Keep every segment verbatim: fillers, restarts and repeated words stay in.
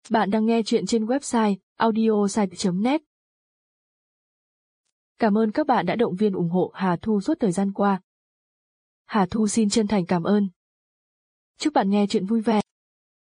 Bạn đang nghe chuyện trên website audiosite chấm net. Cảm ơn các bạn đã động viên ủng hộ Hà Thu suốt thời gian qua. Hà Thu xin chân thành cảm ơn. Chúc bạn nghe chuyện vui vẻ.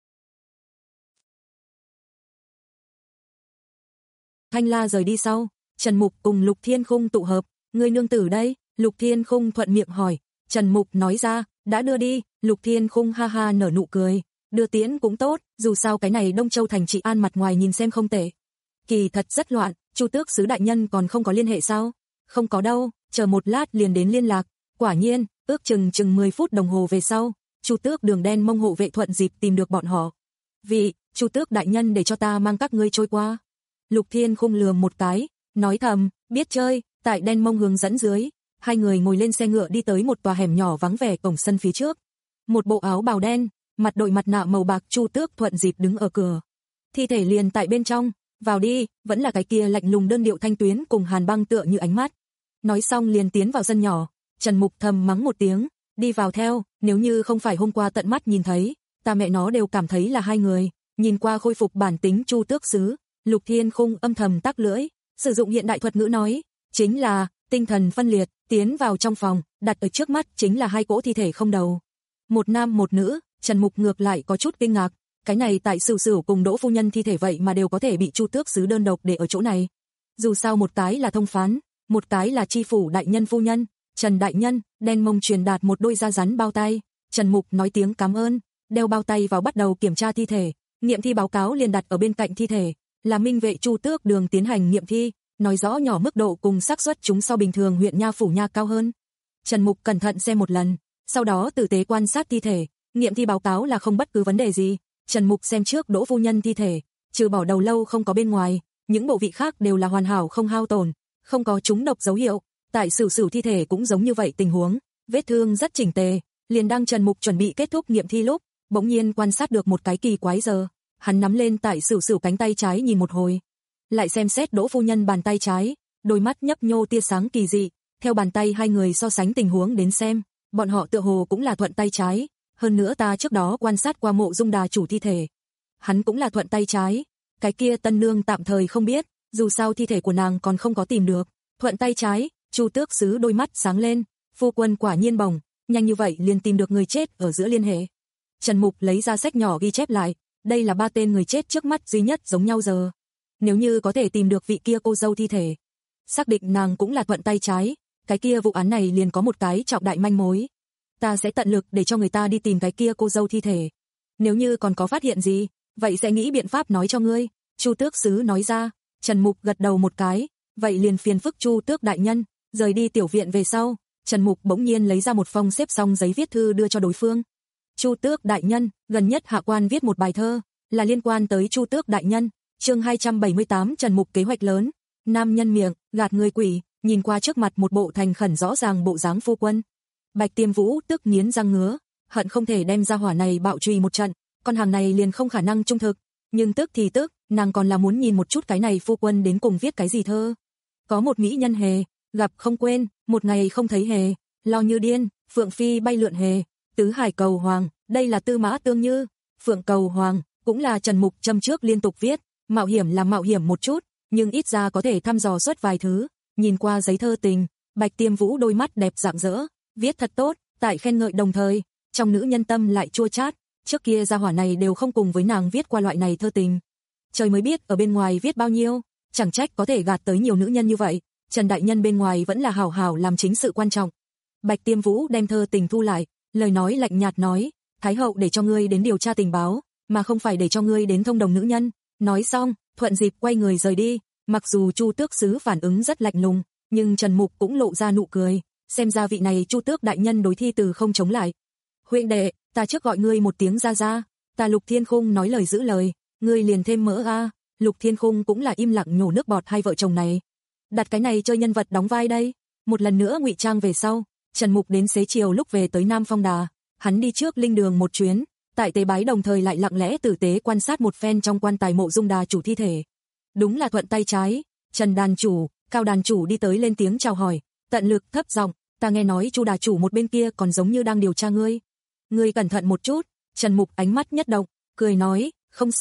Thanh La rời đi sau, Trần Mục cùng Lục Thiên Khung tụ hợp. Người nương tử đây? Lục Thiên Khung thuận miệng hỏi. Trần Mục nói ra, đã đưa đi. Lục Thiên Khung ha ha nở nụ cười. Đưa tiễn cũng tốt, dù sao cái này Đông Châu thành trị an mặt ngoài nhìn xem không tệ. Kỳ thật rất loạn, Chu Tước sứ đại nhân còn không có liên hệ sao? Không có đâu, chờ một lát liền đến liên lạc. Quả nhiên, ước chừng chừng mười phút đồng hồ về sau, Chu Tước Đường Đen Mông hộ vệ thuận dịp tìm được bọn họ. Vị, Chu Tước đại nhân để cho ta mang các ngươi trôi qua. Lục Thiên Khung lườm một cái, nói thầm, biết chơi. Tại Đen Mông hướng dẫn dưới, hai người ngồi lên xe ngựa đi tới một tòa hẻm nhỏ vắng vẻ cổng sân phía trước. Một bộ áo bào đen, mặt đội mặt nạ màu bạc Chu Tước thuận dịp đứng ở cửa. Thi thể liền tại bên trong, vào đi, vẫn là cái kia lạnh lùng đơn điệu Thanh Tuyến cùng Hàn Băng tựa như ánh mắt. Nói xong liền tiến vào sân nhỏ, Trần Mục thầm mắng một tiếng, đi vào theo, nếu như không phải hôm qua tận mắt nhìn thấy, ta mẹ nó đều cảm thấy là hai người. Nhìn qua khôi phục bản tính Chu Tước sứ, Lục Thiên Khung âm thầm tắc lưỡi, sử dụng hiện đại thuật ngữ nói, chính là tinh thần phân liệt, tiến vào trong phòng, đặt ở trước mắt chính là hai cỗ thi thể không đầu. Một nam một nữ. Trần Mục ngược lại có chút kinh ngạc, cái này tại Sửu Sửu cùng Đỗ phu nhân thi thể vậy mà đều có thể bị Chu Tước sứ đơn độc để ở chỗ này. Dù sao một cái là thông phán, một cái là chi phủ đại nhân phu nhân, Trần đại nhân, Đen Mông truyền đạt một đôi da rắn bao tay. Trần Mục nói tiếng cảm ơn, đeo bao tay vào bắt đầu kiểm tra thi thể, nghiệm thi báo cáo liền đặt ở bên cạnh thi thể, là minh vệ Chu Tước Đường tiến hành nghiệm thi, nói rõ nhỏ mức độ cùng xác suất chúng so bình thường huyện nha phủ nha cao hơn. Trần Mục cẩn thận xem một lần, sau đó tử tế quan sát thi thể. Nghiệm thi báo cáo là không bất cứ vấn đề gì. Trần Mục xem trước Đỗ phu nhân thi thể, trừ bỏ đầu lâu không có bên ngoài, những bộ vị khác đều là hoàn hảo không hao tổn, không có trúng độc dấu hiệu. Tại Sửu Sửu thi thể cũng giống như vậy tình huống, vết thương rất chỉnh tề. Liền đang Trần Mục chuẩn bị kết thúc nghiệm thi lúc, bỗng nhiên quan sát được một cái kỳ quái giờ. Hắn nắm lên tại Sửu Sửu cánh tay trái nhìn một hồi, lại xem xét Đỗ phu nhân bàn tay trái, đôi mắt nhấp nhô tia sáng kỳ dị. Theo bàn tay hai người so sánh tình huống đến xem, bọn họ tựa hồ cũng là thuận tay trái. Hơn nữa ta trước đó quan sát qua Mộ Dung Đà chủ thi thể, hắn cũng là thuận tay trái. Cái kia tân nương tạm thời không biết, dù sao thi thể của nàng còn không có tìm được. Thuận tay trái, Chu Tước sứ đôi mắt sáng lên, phu quân quả nhiên bổng, nhanh như vậy liền tìm được người chết ở giữa liên hệ. Trần Mục lấy ra sách nhỏ ghi chép lại, đây là ba tên người chết trước mắt duy nhất giống nhau giờ. Nếu như có thể tìm được vị kia cô dâu thi thể, xác định nàng cũng là thuận tay trái, cái kia vụ án này liền có một cái trọng đại manh mối. Ta sẽ tận lực để cho người ta đi tìm cái kia cô dâu thi thể. Nếu như còn có phát hiện gì, vậy sẽ nghĩ biện pháp nói cho ngươi. Chu Tước sứ nói ra. Trần Mục gật đầu một cái, vậy liền phiền phức Chu Tước đại nhân. Rời đi tiểu viện về sau, Trần Mục bỗng nhiên lấy ra một phong xếp xong giấy viết thư đưa cho đối phương. Chu Tước đại nhân, gần nhất hạ quan viết một bài thơ, là liên quan tới Chu Tước đại nhân. Chương hai trăm bảy mươi tám Trần Mục kế hoạch lớn. Nam nhân miệng, gạt người quỷ, nhìn qua trước mặt một bộ thành khẩn rõ ràng bộ dáng phu quân. Bạch Tiêm Vũ tức nghiến răng ngứa, hận không thể đem ra hỏa này bạo truy một trận, con hàng này liền không khả năng trung thực, nhưng tức thì tức, nàng còn là muốn nhìn một chút cái này phu quân đến cùng viết cái gì thơ. Có một mỹ nhân hề, gặp không quên, một ngày không thấy hề, lo như điên, phượng phi bay lượn hề, tứ hải cầu hoàng, đây là Tư Mã Tương Như, phượng cầu hoàng, cũng là Trần Mục châm trước liên tục viết, mạo hiểm là mạo hiểm một chút, nhưng ít ra có thể thăm dò suốt vài thứ. Nhìn qua giấy thơ tình, Bạch Tiêm Vũ đôi mắt đẹp rạng rỡ. Viết thật tốt, tại khen ngợi đồng thời, trong nữ nhân tâm lại chua chát, trước kia gia hỏa này đều không cùng với nàng viết qua loại này thơ tình. Trời mới biết ở bên ngoài viết bao nhiêu, chẳng trách có thể gạt tới nhiều nữ nhân như vậy, Trần đại nhân bên ngoài vẫn là hảo hảo làm chính sự quan trọng. Bạch Tiêm Vũ đem thơ tình thu lại, lời nói lạnh nhạt nói, Thái hậu để cho ngươi đến điều tra tình báo, mà không phải để cho ngươi đến thông đồng nữ nhân. Nói xong, thuận dịp quay người rời đi, mặc dù Chu Tước sứ phản ứng rất lạnh lùng, nhưng Trần Mục cũng lộ ra nụ cười. Xem ra vị này Chu Tước đại nhân đối thi từ không chống lại. Huynh đệ, ta trước gọi ngươi một tiếng ra ra, ta Lục Thiên Khung nói lời giữ lời, ngươi liền thêm mỡ a. Lục Thiên Khung cũng là im lặng nhổ nước bọt hai vợ chồng này. Đặt cái này chơi nhân vật đóng vai đây. Một lần nữa ngụy trang về sau, Trần Mục đến xế chiều lúc về tới Nam Phong Đà, hắn đi trước linh đường một chuyến, tại tế bái đồng thời lại lặng lẽ tử tế quan sát một phen trong quan tài Mộ Dung Đà chủ thi thể. Đúng là thuận tay trái, Trần đàn chủ, Cao đàn chủ đi tới lên tiếng chào hỏi, tận lực thấp giọng, ta nghe nói Chu đà chủ một bên kia còn giống như đang điều tra ngươi. Ngươi cẩn thận một chút. Trần Mục ánh mắt nhất động, cười nói, không sao,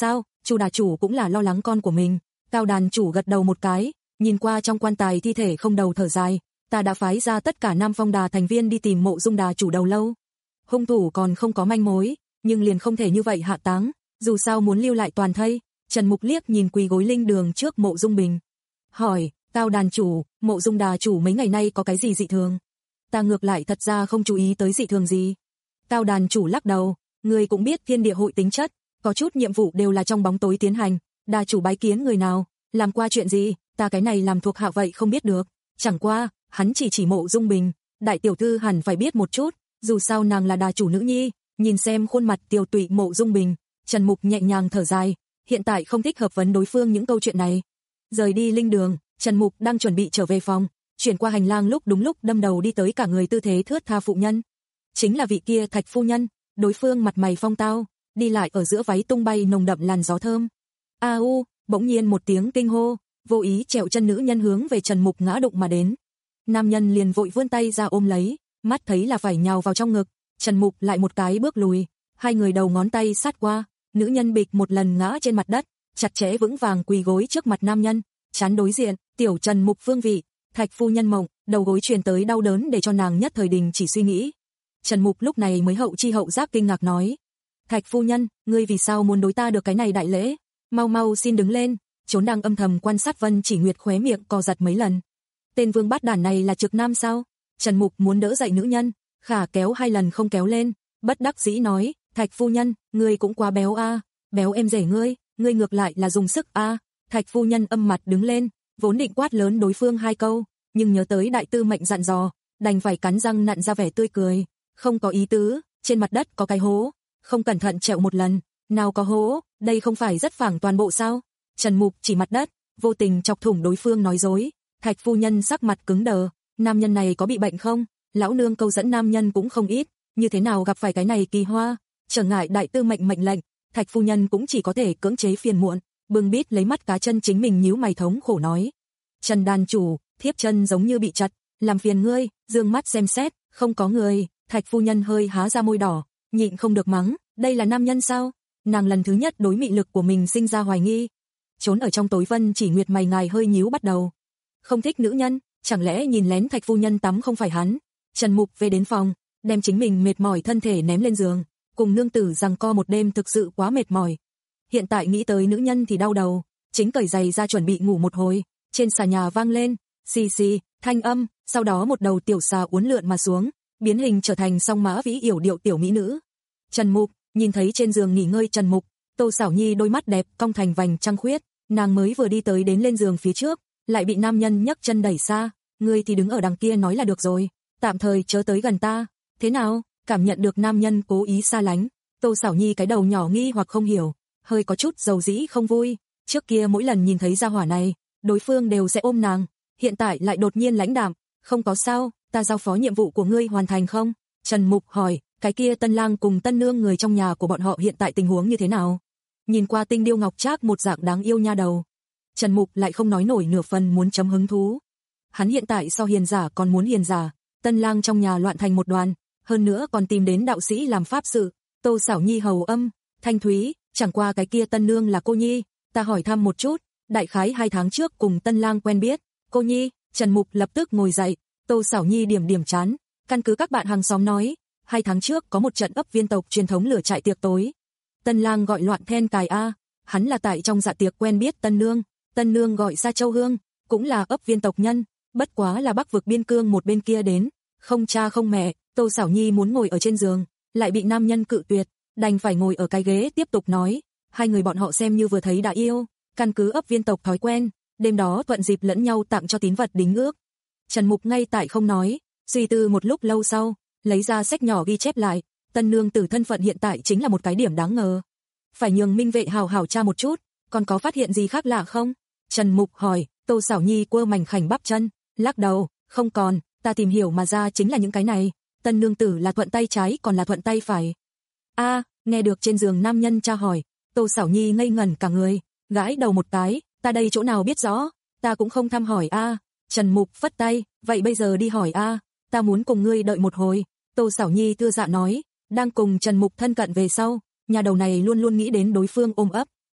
Chu đà chủ cũng là lo lắng con của mình. Cao đàn chủ gật đầu một cái, nhìn qua trong quan tài thi thể không đầu thở dài, ta đã phái ra tất cả Nam Phong Đà thành viên đi tìm Mộ Dung đà chủ đầu lâu. Hung thủ còn không có manh mối, nhưng liền không thể như vậy hạ táng, dù sao muốn lưu lại toàn thây. Trần Mục liếc nhìn quỳ gối linh đường trước Mộ Dung Bình, hỏi, Cao đàn chủ, Mộ Dung đà chủ mấy ngày nay có cái gì dị thường? Ta ngược lại thật ra không chú ý tới dị thường gì. Cao đàn chủ lắc đầu, người cũng biết thiên địa hội tính chất, có chút nhiệm vụ đều là trong bóng tối tiến hành, đà chủ bái kiến người nào, làm qua chuyện gì, ta cái này làm thuộc hạ vậy không biết được. Chẳng qua, hắn chỉ chỉ Mộ Dung Bình, đại tiểu thư hẳn phải biết một chút, dù sao nàng là đà chủ nữ nhi. Nhìn xem khuôn mặt tiều tụy Mộ Dung Bình, Trần Mục nhẹ nhàng thở dài, hiện tại không thích hợp vấn đối phương những câu chuyện này. Rời đi linh đường, Trần Mục đang chuẩn bị trở về phòng, chuyển qua hành lang lúc đúng lúc đâm đầu đi tới cả người tư thế thướt tha phụ nhân. Chính là vị kia Thạch phu nhân, đối phương mặt mày phong tao, đi lại ở giữa váy tung bay nồng đậm làn gió thơm. A u, bỗng nhiên một tiếng kinh hô, vô ý trèo chân nữ nhân hướng về Trần Mục ngã đụng mà đến. Nam nhân liền vội vươn tay ra ôm lấy, mắt thấy là phải nhào vào trong ngực, Trần Mục lại một cái bước lùi, hai người đầu ngón tay sát qua, nữ nhân bịch một lần ngã trên mặt đất, chặt chẽ vững vàng quỳ gối trước mặt nam nhân, chán đối diện, tiểu Trần Mục phương vị, Thạch phu nhân mộng, đầu gối truyền tới đau đớn để cho nàng nhất thời đình chỉ suy nghĩ. Trần Mục lúc này mới hậu chi hậu giác kinh ngạc nói, Thạch phu nhân, ngươi vì sao muốn đối ta được cái này đại lễ? Mau mau xin đứng lên. Trốn đang âm thầm quan sát Vân Chỉ Nguyệt khóe miệng co giật mấy lần. Tên vương bát đản này là trực nam sao? Trần Mục muốn đỡ dậy nữ nhân, khả kéo hai lần không kéo lên, bất đắc dĩ nói, Thạch phu nhân, ngươi cũng quá béo a, béo em rể ngươi, ngươi ngược lại là dùng sức a. Thạch phu nhân âm mặt đứng lên, vốn định quát lớn đối phương hai câu, nhưng nhớ tới đại tư mệnh dặn dò, đành phải cắn răng nặn ra vẻ tươi cười, không có ý tứ, trên mặt đất có cái hố, không cẩn thận trẹo một lần, nào có hố, đây không phải rất phẳng toàn bộ sao? Trần Mục chỉ mặt đất, vô tình chọc thủng đối phương nói dối. Thạch phu nhân sắc mặt cứng đờ, nam nhân này có bị bệnh không? Lão nương câu dẫn nam nhân cũng không ít, như thế nào gặp phải cái này kỳ hoa? Trở ngại đại tư mệnh mệnh lệnh, Thạch phu nhân cũng chỉ có thể cưỡng chế phiền muộn, bưng bít lấy mắt cá chân chính mình nhíu mày thống khổ nói. Trần đàn chủ, thiếp chân giống như bị chặt, làm phiền ngươi, dương mắt xem xét, không có người. Thạch phu nhân hơi há ra môi đỏ, nhịn không được mắng, đây là nam nhân sao? Nàng lần thứ nhất đối mị lực của mình sinh ra hoài nghi. Trốn ở trong tối Vân Chỉ Nguyệt mày ngài hơi nhíu bắt đầu. Không thích nữ nhân, chẳng lẽ nhìn lén Thạch phu nhân tắm không phải hắn? Trần Mục về đến phòng, đem chính mình mệt mỏi thân thể ném lên giường, cùng nương tử giằng co một đêm thực sự quá mệt mỏi. Hiện tại nghĩ tới nữ nhân thì đau đầu, chính cởi giày ra chuẩn bị ngủ một hồi, trên xà nhà vang lên, xì xì, thanh âm, sau đó một đầu tiểu xà uốn lượn mà xuống, biến hình trở thành song mã vĩ yểu điệu tiểu mỹ nữ. Trần Mục, nhìn thấy trên giường nghỉ ngơi Trần Mục, Tô Sảo Nhi đôi mắt đẹp cong thành vành trăng khuyết, nàng mới vừa đi tới đến lên giường phía trước, lại bị nam nhân nhấc chân đẩy xa, ngươi thì đứng ở đằng kia nói là được rồi, tạm thời chớ tới gần ta. Thế nào? Cảm nhận được nam nhân cố ý xa lánh, Tô Sảo Nhi cái đầu nhỏ nghi hoặc không hiểu, hơi có chút dầu dĩ không vui, trước kia mỗi lần nhìn thấy gia hỏa này, đối phương đều sẽ ôm nàng, hiện tại lại đột nhiên lãnh đạm, không có sao, ta giao phó nhiệm vụ của ngươi hoàn thành không? Trần Mục hỏi, cái kia tân lang cùng tân nương người trong nhà của bọn họ hiện tại tình huống như thế nào? Nhìn qua tinh điêu ngọc trác một dạng đáng yêu nha đầu, Trần Mục lại không nói nổi nửa phần muốn chấm hứng thú. Hắn hiện tại so hiền giả còn muốn hiền giả, tân lang trong nhà loạn thành một đoàn, hơn nữa còn tìm đến đạo sĩ làm pháp sự. Tô Sảo Nhi hầu âm, thanh thúy, chẳng qua cái kia tân nương là cô nhi, ta hỏi thăm một chút, đại khái hai tháng trước cùng tân lang quen biết. Cô nhi? Trần Mục lập tức ngồi dậy. Tô Sảo Nhi điểm điểm chán, căn cứ các bạn hàng xóm nói, hai tháng trước có một trận ấp viên tộc truyền thống lửa trại tiệc tối. Tân lang gọi Loạn Then Cài a, hắn là tại trong dạ tiệc quen biết tân nương, tân nương gọi Sa Châu Hương, cũng là ấp viên tộc nhân, bất quá là Bắc vực biên cương một bên kia đến, không cha không mẹ. Tô Sảo Nhi muốn ngồi ở trên giường, lại bị nam nhân cự tuyệt, đành phải ngồi ở cái ghế tiếp tục nói, hai người bọn họ xem như vừa thấy đã yêu, căn cứ ấp viên tộc thói quen, đêm đó thuận dịp lẫn nhau tặng cho tín vật đính ước. Trần Mục ngay tại không nói, suy tư một lúc lâu sau, lấy ra sách nhỏ ghi chép lại, tân nương tử thân phận hiện tại chính là một cái điểm đáng ngờ. Phải nhường Minh Vệ hào hào tra một chút, còn có phát hiện gì khác lạ không? Trần Mục hỏi. Tô Sảo Nhi quơ mảnh khảnh bắp chân, lắc đầu, không còn, ta tìm hiểu mà ra chính là những cái này. Tân nương tử là thuận tay trái còn là thuận tay phải? A, à, nghe được trên giường nam nhân tra hỏi, Tô Sảo Nhi ngây ngẩn cả người, gãi đầu một cái, ta đây chỗ nào biết rõ, ta cũng không thăm hỏi a. À. Trần Mục phất tay, vậy bây giờ đi hỏi a, à, ta muốn cùng ngươi đợi một hồi. Tô Sảo Nhi thưa dạ nói, đang cùng Trần Mục thân cận về sau, nhà đầu này luôn luôn nghĩ đến đối phương ôm ấp,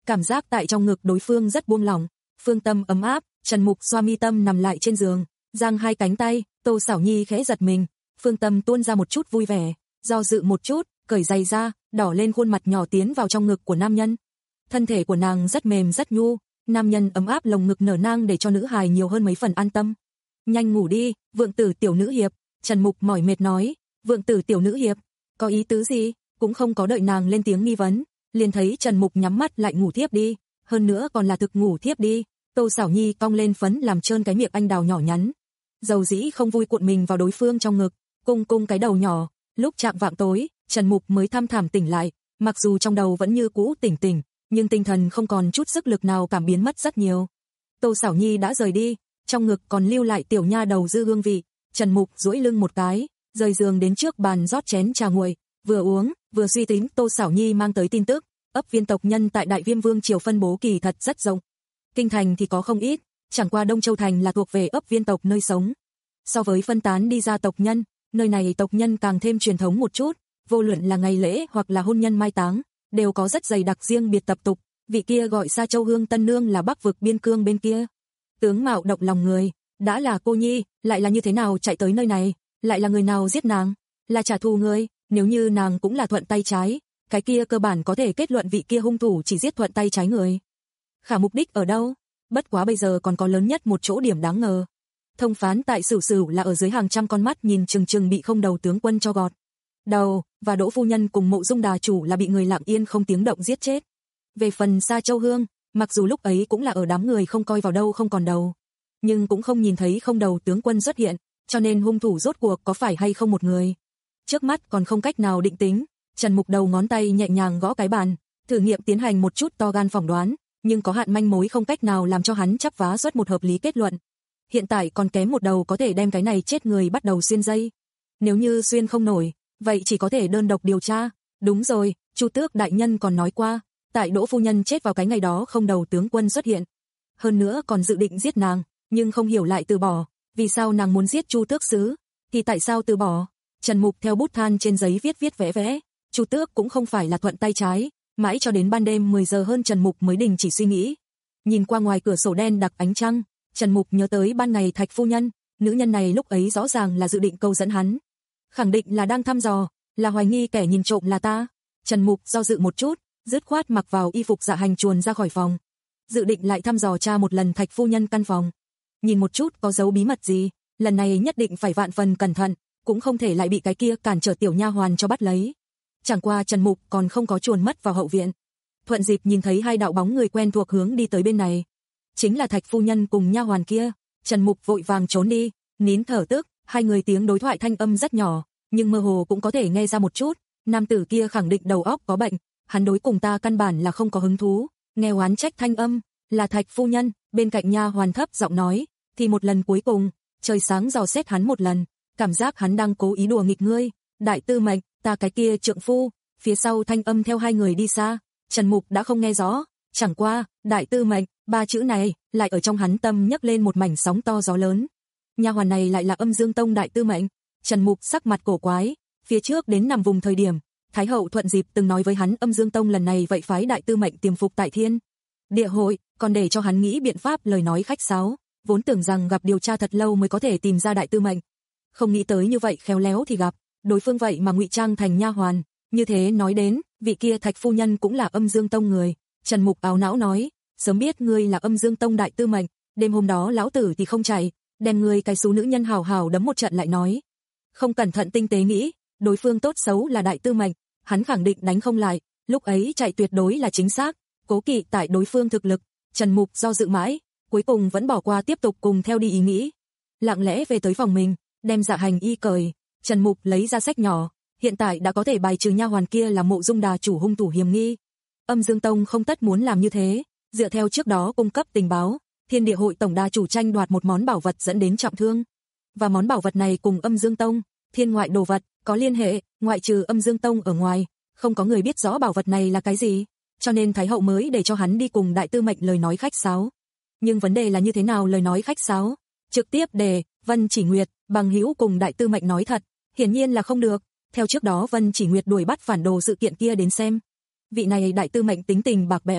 cảm giác tại trong ngực đối phương rất buông lỏng, phương tâm ấm áp. Trần Mục xoa mi tâm nằm lại trên giường, giang hai cánh tay. Tô Sảo Nhi khẽ giật mình, phương tâm tuôn ra một chút vui vẻ, do dự một chút, cởi giày ra, đỏ lên khuôn mặt nhỏ tiến vào trong ngực của nam nhân. Thân thể của nàng rất mềm rất nhu, nam nhân ấm áp lồng ngực nở nang để cho nữ hài nhiều hơn mấy phần an tâm. Nhanh ngủ đi, Vượng Tử tiểu nữ hiệp, Trần Mục mỏi mệt nói. Vượng Tử tiểu nữ hiệp, có ý tứ gì? Cũng không có đợi nàng lên tiếng nghi vấn, liền thấy Trần Mục nhắm mắt lại ngủ thiếp đi, hơn nữa còn là thực ngủ thiếp đi. Tô Sảo Nhi cong lên phấn làm trơn cái miệng anh đào nhỏ nhắn, dầu dĩ không vui cuộn mình vào đối phương trong ngực, cung cung cái đầu nhỏ. Lúc chạng vạng tối, Trần Mục mới thăm thảm tỉnh lại, mặc dù trong đầu vẫn như cũ tỉnh tỉnh, nhưng tinh thần không còn chút sức lực nào, cảm biến mất rất nhiều. Tô Sảo Nhi đã rời đi, trong ngực còn lưu lại tiểu nha đầu dư hương vị. Trần Mục duỗi lưng một cái, rời giường đến trước bàn rót chén trà nguội, vừa uống, vừa suy tính. Tô Sảo Nhi mang tới tin tức, ấp viên tộc nhân tại Đại Viêm Vương triều phân bố kỳ thật rất rộng. Kinh thành thì có không ít, chẳng qua Đông Châu thành là thuộc về ấp viên tộc nơi sống. So với phân tán đi ra tộc nhân, nơi này tộc nhân càng thêm truyền thống một chút, vô luận là ngày lễ hoặc là hôn nhân mai táng, đều có rất dày đặc riêng biệt tập tục. Vị kia gọi Sa Châu Hương Tân Nương là Bắc vực biên cương bên kia, tướng mạo động lòng người, đã là cô nhi, lại là như thế nào chạy tới nơi này, lại là người nào giết nàng, là trả thù người. Nếu như nàng cũng là thuận tay trái, cái kia cơ bản có thể kết luận vị kia hung thủ chỉ giết thuận tay trái người. Khả mục đích ở đâu? Bất quá bây giờ còn có lớn nhất một chỗ điểm đáng ngờ. Thông phán tại Sửu Sửu là ở dưới hàng trăm con mắt nhìn chừng chừng bị không đầu tướng quân cho gọt đầu, và Đỗ phu nhân cùng Mộ Dung đà chủ là bị người lặng yên không tiếng động giết chết. Về phần Sa Châu Hương, mặc dù lúc ấy cũng là ở đám người không coi vào đâu không còn đầu, nhưng cũng không nhìn thấy không đầu tướng quân xuất hiện, cho nên hung thủ rốt cuộc có phải hay không một người, trước mắt còn không cách nào định tính. Trần Mục đầu ngón tay nhẹ nhàng gõ cái bàn, thử nghiệm tiến hành một chút to gan phỏng đoán, nhưng có hạn manh mối không cách nào làm cho hắn chắp vá xuất một hợp lý kết luận. Hiện tại còn kém một đầu có thể đem cái này chết người bắt đầu xuyên dây. Nếu như xuyên không nổi, vậy chỉ có thể đơn độc điều tra. Đúng rồi, Chu Tước đại nhân còn nói qua, tại Đỗ phu nhân chết vào cái ngày đó không đầu tướng quân xuất hiện. Hơn nữa còn dự định giết nàng, nhưng không hiểu lại từ bỏ. Vì sao nàng muốn giết Chu Tước sứ? Thì tại sao từ bỏ? Trần Mục theo bút than trên giấy viết viết vẽ vẽ. Chu Tước cũng không phải là thuận tay trái. Mãi cho đến ban đêm mười giờ hơn Trần Mục mới đình chỉ suy nghĩ. Nhìn qua ngoài cửa sổ đen đặc ánh trăng, Trần Mục nhớ tới ban ngày Thạch phu nhân, nữ nhân này lúc ấy rõ ràng là dự định câu dẫn hắn. Khẳng định là đang thăm dò, là hoài nghi kẻ nhìn trộm là ta. Trần Mục do dự một chút, dứt khoát mặc vào y phục dạ hành chuồn ra khỏi phòng. Dự định lại thăm dò tra một lần Thạch phu nhân căn phòng. Nhìn một chút có dấu bí mật gì, lần này nhất định phải vạn phần cẩn thận, cũng không thể lại bị cái kia cản trở tiểu nha hoàn cho bắt lấy. Chẳng qua Trần Mục còn không có chuồn mất vào hậu viện. Thuận dịp nhìn thấy hai đạo bóng người quen thuộc hướng đi tới bên này. Chính là Thạch phu nhân cùng nha hoàn kia. Trần Mục vội vàng trốn đi, nín thở tức, hai người tiếng đối thoại thanh âm rất nhỏ, nhưng mơ hồ cũng có thể nghe ra một chút. Nam tử kia khẳng định đầu óc có bệnh, hắn đối cùng ta căn bản là không có hứng thú. Nghe oán trách thanh âm, là Thạch phu nhân, bên cạnh nha hoàn thấp giọng nói, thì một lần cuối cùng, trời sáng dò xét hắn một lần, cảm giác hắn đang cố ý đùa nghịch ngươi. Đại tư mệnh, ta cái kia trượng phu. Phía sau thanh âm theo hai người đi xa, Trần Mục đã không nghe rõ, chẳng qua, đại tư mệnh, ba chữ này, lại ở trong hắn tâm nhấc lên một mảnh sóng to gió lớn. Nha hoàn này lại là Âm Dương Tông đại tư mệnh. Trần Mục sắc mặt cổ quái, phía trước đến nằm vùng thời điểm, Thái hậu thuận dịp từng nói với hắn Âm Dương Tông lần này vậy phái đại tư mệnh tiềm phục tại Thiên Địa hội, còn để cho hắn nghĩ biện pháp lời nói khách sáo, vốn tưởng rằng gặp điều tra thật lâu mới có thể tìm ra đại tư mệnh. Không nghĩ tới như vậy khéo léo thì gặp, đối phương vậy mà ngụy trang thành nha hoàn. Như thế nói đến, vị kia Thạch phu nhân cũng là Âm Dương Tông người. Trần Mục áo não nói, sớm biết ngươi là Âm Dương Tông đại tư mệnh, đêm hôm đó lão tử thì không chạy, đem ngươi cái số nữ nhân hào hào đấm một trận lại nói. Không cẩn thận tinh tế nghĩ, đối phương tốt xấu là đại tư mệnh, hắn khẳng định đánh không lại, lúc ấy chạy tuyệt đối là chính xác, cố kỵ tại đối phương thực lực. Trần Mục do dự mãi, cuối cùng vẫn bỏ qua tiếp tục cùng theo đi ý nghĩ. Lặng lẽ về tới phòng mình, đem dạ hành y cởi, Trần Mục lấy ra sách nhỏ, hiện tại đã có thể bài trừ nha hoàn kia là Mộ Dung đà chủ hung thủ hiểm nghi. Âm Dương Tông không tất muốn làm như thế, dựa theo trước đó cung cấp tình báo, Thiên Địa hội tổng đà chủ tranh đoạt một món bảo vật dẫn đến trọng thương, và món bảo vật này cùng Âm Dương Tông, thiên ngoại đồ vật có liên hệ, ngoại trừ Âm Dương Tông ở ngoài, không có người biết rõ bảo vật này là cái gì, cho nên Thái hậu mới để cho hắn đi cùng đại tư mệnh lời nói khách sáo. Nhưng vấn đề là như thế nào lời nói khách sáo? Trực tiếp để Vân Chỉ Nguyệt, bằng hữu cùng đại tư mệnh nói thật, hiển nhiên là không được. Theo trước đó Vân Chỉ Nguyệt đuổi bắt phản đồ sự kiện kia đến xem, vị này đại tư mệnh tính tình bạc bẽo,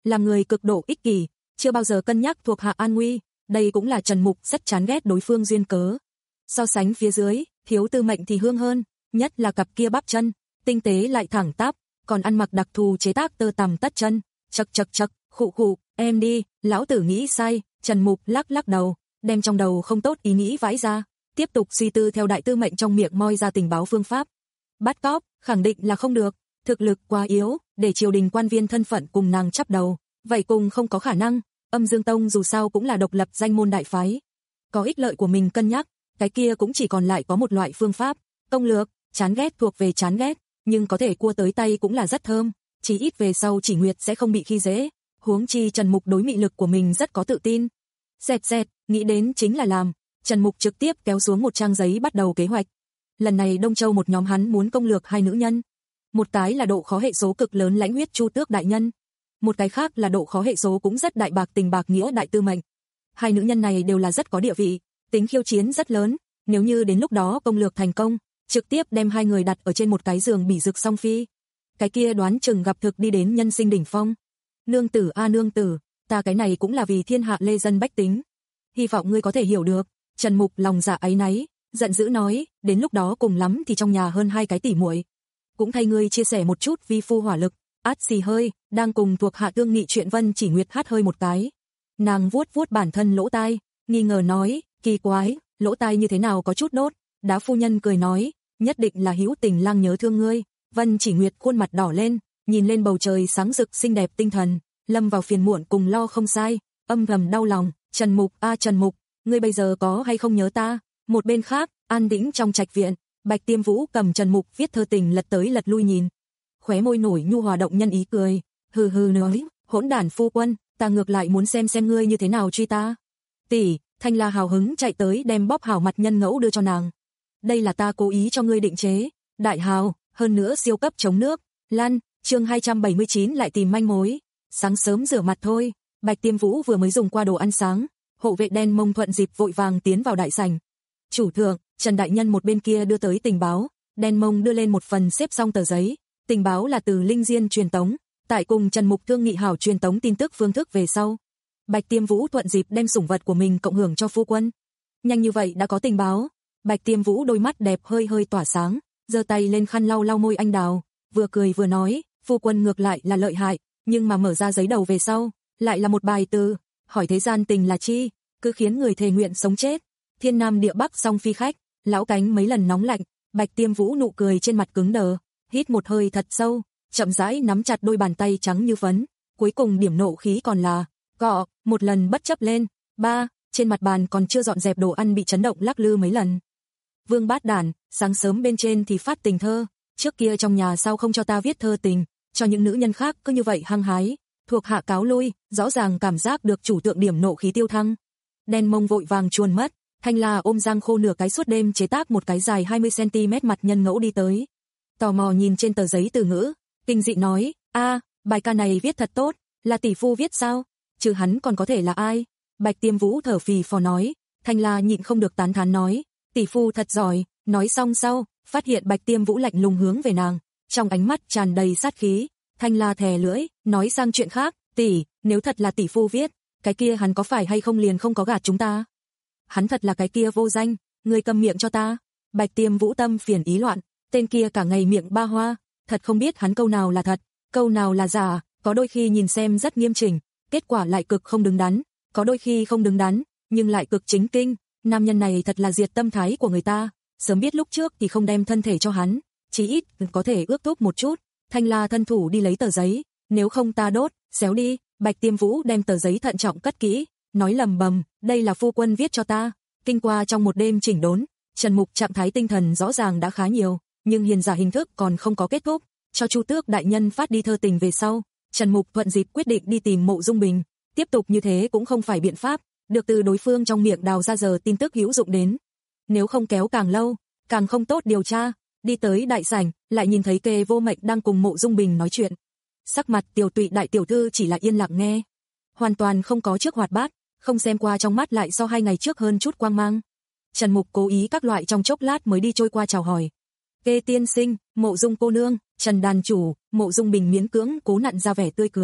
là người cực độ ích kỷ, chưa bao giờ cân nhắc thuộc hạ an nguy, đây cũng là Trần Mục rất chán ghét đối phương duyên cớ. So sánh phía dưới, Thiếu Tư Mệnh thì hương hơn, nhất là cặp kia bắp chân, tinh tế lại thẳng tắp, còn ăn mặc đặc thù chế tác tơ tằm tất chân, chậc chậc chậc, khụ khụ, em đi, lão tử nghĩ sai. Trần Mục lắc lắc đầu, đem trong đầu không tốt ý nghĩ vãi ra, tiếp tục suy tư theo Đại Tư Mệnh trong miệng moi ra tình báo phương pháp. Bắt cóc, khẳng định là không được, thực lực quá yếu, để triều đình quan viên thân phận cùng nàng chắp đầu, vậy cùng không có khả năng. Âm Dương Tông dù sao cũng là độc lập danh môn đại phái, có ích lợi của mình cân nhắc, cái kia cũng chỉ còn lại có một loại phương pháp, công lược, chán ghét thuộc về chán ghét, nhưng có thể cua tới tay cũng là rất thơm, chỉ ít về sau Chỉ Nguyệt sẽ không bị khi dễ. Huống chi Trần Mục đối mị lực của mình rất có tự tin. Xẹt xẹt, nghĩ đến chính là làm, Trần Mục trực tiếp kéo xuống một trang giấy bắt đầu kế hoạch. Lần này Đông Châu một nhóm hắn muốn công lược hai nữ nhân. Một cái là độ khó hệ số cực lớn Lãnh Huyết Chu Tước đại nhân, một cái khác là độ khó hệ số cũng rất đại bạc Tình Bạc Nghĩa Đại Tư Mệnh. Hai nữ nhân này đều là rất có địa vị, tính khiêu chiến rất lớn, nếu như đến lúc đó công lược thành công, trực tiếp đem hai người đặt ở trên một cái giường bỉ dực song phi, cái kia đoán chừng gặp thực đi đến nhân sinh đỉnh phong. Nương tử a nương tử, ta cái này cũng là vì thiên hạ lê dân bách tính, hy vọng ngươi có thể hiểu được. Trần Mục lòng dạ áy náy, giận dữ nói, đến lúc đó cùng lắm thì trong nhà hơn hai cái tỉ muội, cũng thay ngươi chia sẻ một chút vi phu hỏa lực. Át xì hơi, đang cùng thuộc hạ thương nghị chuyện Vân Chỉ Nguyệt hát hơi một cái. Nàng vuốt vuốt bản thân lỗ tai, nghi ngờ nói, kỳ quái, lỗ tai như thế nào có chút đốt. Đá phu nhân cười nói, nhất định là hữu tình lang nhớ thương ngươi. Vân Chỉ Nguyệt khuôn mặt đỏ lên, nhìn lên bầu trời sáng rực xinh đẹp tinh thần, lâm vào phiền muộn cùng lo không sai, âm thầm đau lòng. Trần Mục a Trần Mục, ngươi bây giờ có hay không nhớ ta? Một bên khác, an tĩnh trong trạch viện, Bạch Tiêm Vũ cầm Trần Mục viết thơ tình lật tới lật lui nhìn, khóe môi nổi nhu hòa động nhân ý cười, hừ hừ nói, hỗn đản phu quân, ta ngược lại muốn xem xem ngươi như thế nào truy ta. Tỷ, Thanh La hào hứng chạy tới đem bóp hảo mặt nhân ngẫu đưa cho nàng. Đây là ta cố ý cho ngươi định chế, đại hào, hơn nữa siêu cấp chống nước. Lan, chương hai trăm bảy mươi chín lại tìm manh mối. Sáng sớm rửa mặt thôi, Bạch Tiêm Vũ vừa mới dùng qua đồ ăn sáng, hộ vệ đen mông thuận dịp vội vàng tiến vào đại sảnh. Chủ thượng, Trần đại nhân một bên kia đưa tới tình báo, đen mông đưa lên một phần xếp xong tờ giấy. Tình báo là từ Linh Diên truyền tống, tại cùng Trần Mục thương nghị hảo truyền tống tin tức phương thức về sau. Bạch Tiêm Vũ thuận dịp đem sủng vật của mình cộng hưởng cho phu quân. Nhanh như vậy đã có tình báo. Bạch Tiêm Vũ đôi mắt đẹp hơi hơi tỏa sáng, giơ tay lên khăn lau lau môi anh đào, vừa cười vừa nói, phu quân ngược lại là lợi hại, nhưng mà mở ra giấy đầu về sau, lại là một bài từ, hỏi thế gian tình là chi, cứ khiến người thề nguyện sống chết. Thiên Nam địa Bắc song phi khách, lão cánh mấy lần nóng lạnh. Bạch Tiêm Vũ nụ cười trên mặt cứng đờ, hít một hơi thật sâu, chậm rãi nắm chặt đôi bàn tay trắng như phấn, cuối cùng điểm nộ khí còn là cọ, một lần bất chấp lên. Ba, trên mặt bàn còn chưa dọn dẹp đồ ăn bị chấn động lắc lư mấy lần. Vương Bát Đản, sáng sớm bên trên thì phát tình thơ, trước kia trong nhà sao không cho ta viết thơ tình, cho những nữ nhân khác cứ như vậy hăng hái. Thuộc hạ cáo lui, rõ ràng cảm giác được chủ tượng điểm nộ khí tiêu thăng. Đen mông vội vàng chuồn mất, Thanh La ôm Giang Khô nửa cái suốt đêm chế tác một cái dài hai mươi xăng ti mét mặt nhân ngẫu đi tới. Tò mò nhìn trên tờ giấy từ ngữ, kinh dị nói, a, bài ca này viết thật tốt, là tỷ phu viết sao? Chứ hắn còn có thể là ai? Bạch Tiêm Vũ thở phì phò nói. Thanh La nhịn không được tán thán nói, tỷ phu thật giỏi. Nói xong sau, phát hiện Bạch Tiêm Vũ lạnh lùng hướng về nàng, trong ánh mắt tràn đầy sát khí. Thanh La thè lưỡi, nói sang chuyện khác, tỷ, nếu thật là tỷ phu viết, cái kia hắn có phải hay không liền không có gạt chúng ta? Hắn thật là cái kia vô danh, ngươi câm miệng cho ta. Bạch Tiêm Vũ tâm phiền ý loạn, tên kia cả ngày miệng ba hoa, thật không biết hắn câu nào là thật, câu nào là giả, có đôi khi nhìn xem rất nghiêm chỉnh, kết quả lại cực không đứng đắn, có đôi khi không đứng đắn, nhưng lại cực chính kinh. Nam nhân này thật là diệt tâm thái của người ta, sớm biết lúc trước thì không đem thân thể cho hắn, chí ít có thể ước thúc một chút. Thanh La thân thủ đi lấy tờ giấy, nếu không ta đốt, xéo đi. Bạch Tiêm Vũ đem tờ giấy thận trọng cất kỹ, nói lầm bầm, đây là phu quân viết cho ta. Kinh qua trong một đêm chỉnh đốn, Trần Mục trạng thái tinh thần rõ ràng đã khá nhiều, nhưng hiền giả hình thức còn không có kết thúc. Cho Chu Tước đại nhân phát đi thơ tình về sau, Trần Mục thuận dịp quyết định đi tìm Mộ Dung Bình. Tiếp tục như thế cũng không phải biện pháp, được từ đối phương trong miệng đào ra giờ tin tức hữu dụng đến. Nếu không kéo càng lâu, càng không tốt điều tra. Đi tới đại sảnh, lại nhìn thấy Kề Vô Mệnh đang cùng Mộ Dung Bình nói chuyện. Sắc mặt Tiểu Tụy đại tiểu thư chỉ là yên lặng nghe, hoàn toàn không có trước hoạt bát, không xem qua trong mắt lại so hai ngày trước hơn chút quang mang. Trần Mục cố ý các loại trong chốc lát mới đi trôi qua chào hỏi. Kê tiên sinh, Mộ Dung cô nương, Trần đàn chủ. Mộ Dung Bình miễn cưỡng cố nặn ra vẻ tươi cười,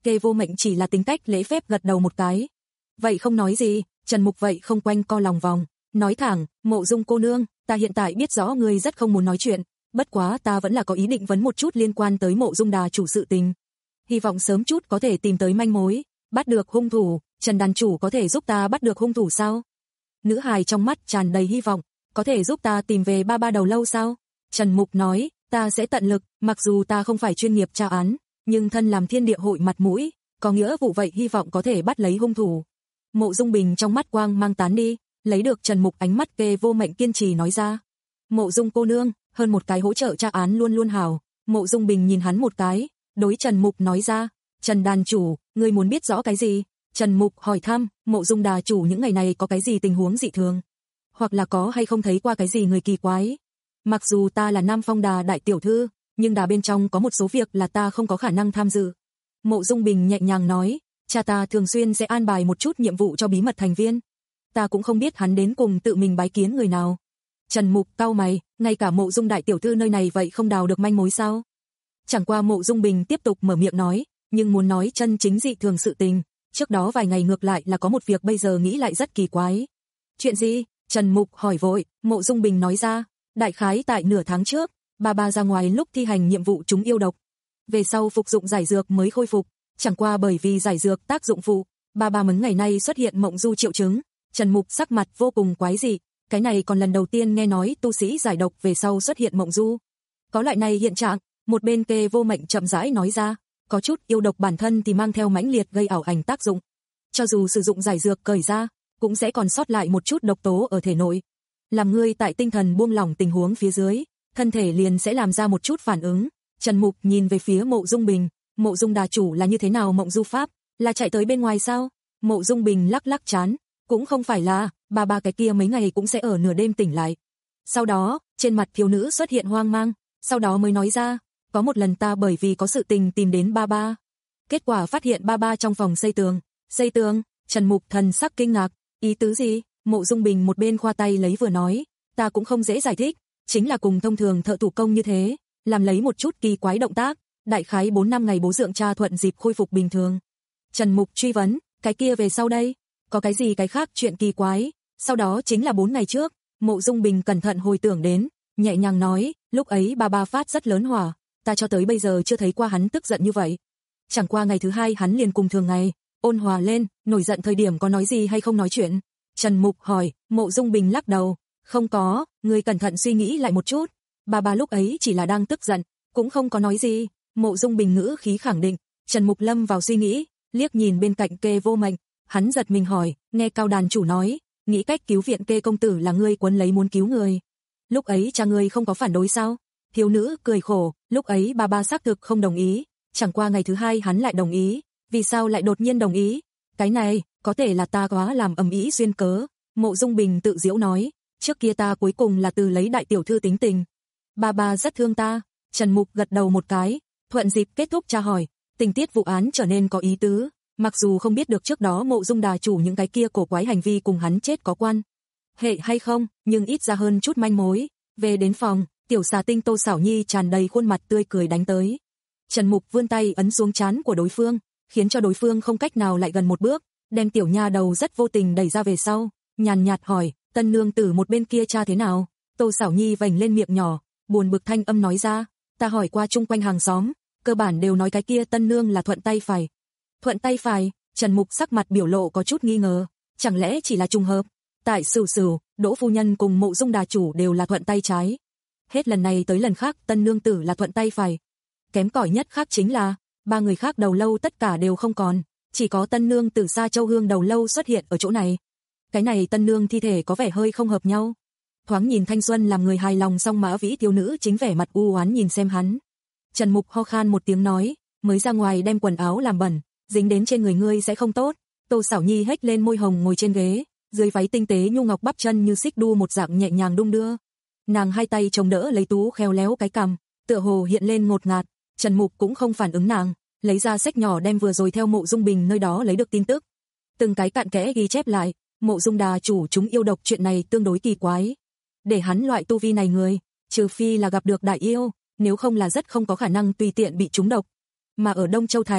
Kê Vô Mệnh chỉ là tính cách lễ phép gật đầu một cái. Vậy không nói gì, Trần Mục vậy không quanh co lòng vòng, nói thẳng, Mộ Dung cô nương, ta hiện tại biết rõ ngươi rất không muốn nói chuyện, bất quá ta vẫn là có ý định vấn một chút liên quan tới Mộ Dung đà chủ sự tình. Hy vọng sớm chút có thể tìm tới manh mối, bắt được hung thủ, Trần đàn chủ có thể giúp ta bắt được hung thủ sao? Nữ hài trong mắt tràn đầy hy vọng, có thể giúp ta tìm về ba ba đầu lâu sao? Trần Mục nói, ta sẽ tận lực, mặc dù ta không phải chuyên nghiệp tra án, nhưng thân làm thiên địa hội mặt mũi, có nghĩa vụ vậy hy vọng có thể bắt lấy hung thủ. Mộ Dung Bình trong mắt quang mang tán đi, lấy được Trần Mục ánh mắt Kê Vô Mệnh kiên trì nói ra. Mộ Dung cô nương, hơn một cái hỗ trợ tra án luôn luôn hảo. Mộ Dung Bình nhìn hắn một cái, đối Trần Mục nói ra, Trần đàn chủ, ngươi muốn biết rõ cái gì? Trần Mục hỏi thăm, Mộ Dung đà chủ những ngày này có cái gì tình huống dị thường? Hoặc là có hay không thấy qua cái gì người kỳ quái? Mặc dù ta là Nam Phong đà đại tiểu thư, nhưng đà bên trong có một số việc là ta không có khả năng tham dự. Mộ Dung Bình nhẹ nhàng nói, cha ta thường xuyên sẽ an bài một chút nhiệm vụ cho bí mật thành viên. Ta cũng không biết hắn đến cùng tự mình bái kiến người nào. Trần Mục cau mày, ngay cả Mộ Dung đại tiểu thư nơi này vậy không đào được manh mối sao? Chẳng qua Mộ Dung Bình tiếp tục mở miệng nói, nhưng muốn nói chân chính dị thường sự tình, trước đó vài ngày ngược lại là có một việc bây giờ nghĩ lại rất kỳ quái. Chuyện gì? Trần Mục hỏi vội. Mộ Dung Bình nói ra, đại khái tại nửa tháng trước, ba ba ra ngoài lúc thi hành nhiệm vụ trúng yêu độc. Về sau phục dụng giải dược mới khôi phục, chẳng qua bởi vì giải dược tác dụng phụ, ba ba mấy ngày nay xuất hiện mộng du triệu chứng. Trần Mục sắc mặt vô cùng quái dị, cái này còn lần đầu tiên nghe nói tu sĩ giải độc về sau xuất hiện mộng du. Có loại này hiện trạng, một bên Kê Vô Mệnh chậm rãi nói ra, có chút yêu độc bản thân thì mang theo mãnh liệt gây ảo ảnh tác dụng. Cho dù sử dụng giải dược cởi ra, cũng sẽ còn sót lại một chút độc tố ở thể nội. Làm ngươi tại tinh thần buông lỏng tình huống phía dưới, thân thể liền sẽ làm ra một chút phản ứng. Trần Mục nhìn về phía Mộ Dung Bình, Mộ Dung đà chủ là như thế nào mộng du pháp, là chạy tới bên ngoài sao? Mộ Dung Bình lắc lắc trán, cũng không phải là, ba ba cái kia mấy ngày cũng sẽ ở nửa đêm tỉnh lại. Sau đó, trên mặt thiếu nữ xuất hiện hoang mang, sau đó mới nói ra, có một lần ta bởi vì có sự tình tìm đến ba ba. Kết quả phát hiện ba ba trong phòng xây tường. Xây tường? Trần Mục thần sắc kinh ngạc, ý tứ gì? Mộ Dung Bình một bên khoa tay lấy vừa nói, ta cũng không dễ giải thích, chính là cùng thông thường thợ thủ công như thế, làm lấy một chút kỳ quái động tác, đại khái bốn năm ngày bố dượng cha thuận dịp khôi phục bình thường. Trần Mục truy vấn, cái kia về sau đây, có cái gì cái khác chuyện kỳ quái? Sau đó chính là bốn ngày trước, Mộ Dung Bình cẩn thận hồi tưởng đến, nhẹ nhàng nói, lúc ấy ba ba phát rất lớn hỏa, ta cho tới bây giờ chưa thấy qua hắn tức giận như vậy. Chẳng qua ngày thứ hai hắn liền cùng thường ngày, ôn hòa lên, nổi giận thời điểm có nói gì hay không nói chuyện? Trần Mục hỏi. Mộ Dung Bình lắc đầu, không có, người cẩn thận suy nghĩ lại một chút, ba ba lúc ấy chỉ là đang tức giận, cũng không có nói gì. Mộ Dung Bình ngữ khí khẳng định. Trần Mục lâm vào suy nghĩ, liếc nhìn bên cạnh Kê Vô Mệnh, hắn giật mình hỏi, nghe Cao đàn chủ nói, nghĩ cách cứu viện Kê công tử là ngươi quấn lấy muốn cứu người. Lúc ấy cha ngươi không có phản đối sao? Thiếu nữ cười khổ, lúc ấy ba ba xác thực không đồng ý, chẳng qua ngày thứ hai hắn lại đồng ý, vì sao lại đột nhiên đồng ý? Cái này, có thể là ta quá làm ầm ĩ duyên cớ. Mộ Dung Bình tự giễu nói, trước kia ta cuối cùng là từ lấy đại tiểu thư tính tình. Ba ba rất thương ta. Trần Mục gật đầu một cái, thuận dịp kết thúc tra hỏi, tình tiết vụ án trở nên có ý tứ, mặc dù không biết được trước đó Mộ Dung đà chủ những cái kia cổ quái hành vi cùng hắn chết có quan hệ hay không, nhưng ít ra hơn chút manh mối. Về đến phòng, tiểu xà tinh Tô Xảo Nhi tràn đầy khuôn mặt tươi cười đánh tới. Trần Mục vươn tay ấn xuống trán của đối phương, khiến cho đối phương không cách nào lại gần một bước, đem tiểu nha đầu rất vô tình đẩy ra về sau, nhàn nhạt hỏi, tân nương tử một bên kia cha thế nào? Tô Xảo Nhi vành lên miệng nhỏ, buồn bực thanh âm nói ra, ta hỏi qua chung quanh hàng xóm, cơ bản đều nói cái kia tân nương là thuận tay phải. Thuận tay phải? Trần Mục sắc mặt biểu lộ có chút nghi ngờ, chẳng lẽ chỉ là trùng hợp? Tại Sửu Sửu, Đỗ phu nhân cùng Mộ Dung đà chủ đều là thuận tay trái. Hết lần này tới lần khác tân nương tử là thuận tay phải. Kém cỏi nhất khác chính là, ba người khác đầu lâu tất cả đều không còn, chỉ có tân nương tử Sa Châu Hương đầu lâu xuất hiện ở chỗ này. Cái này tân nương thi thể có vẻ hơi không hợp nhau. Thoáng nhìn thanh xuân làm người hài lòng song Mã Vĩ thiếu nữ chính vẻ mặt u oán nhìn xem hắn. Trần Mục ho khan một tiếng nói, mới ra ngoài đem quần áo làm bẩn, dính đến trên người ngươi sẽ không tốt. Tô Xảo Nhi hếch lên môi hồng ngồi trên ghế, dưới váy tinh tế nhu ngọc bắp chân như xích đu một dạng nhẹ nhàng đung đưa. Nàng hai tay chống đỡ lấy tú khéo léo cái cằm, tựa hồ hiện lên ngột ngạt. Trần Mục cũng không phản ứng nàng, lấy ra sách nhỏ đem vừa rồi theo Mộ Dung Bình nơi đó lấy được tin tức, từng cái cặn kẽ ghi chép lại. Mộ Dung đà chủ chúng yêu độc chuyện này tương đối kỳ quái, để hắn loại tu vi này người, trừ phi là gặp được đại yêu, nếu không là rất không có khả năng tùy tiện bị trúng độc. Mà ở Đông Châu thành,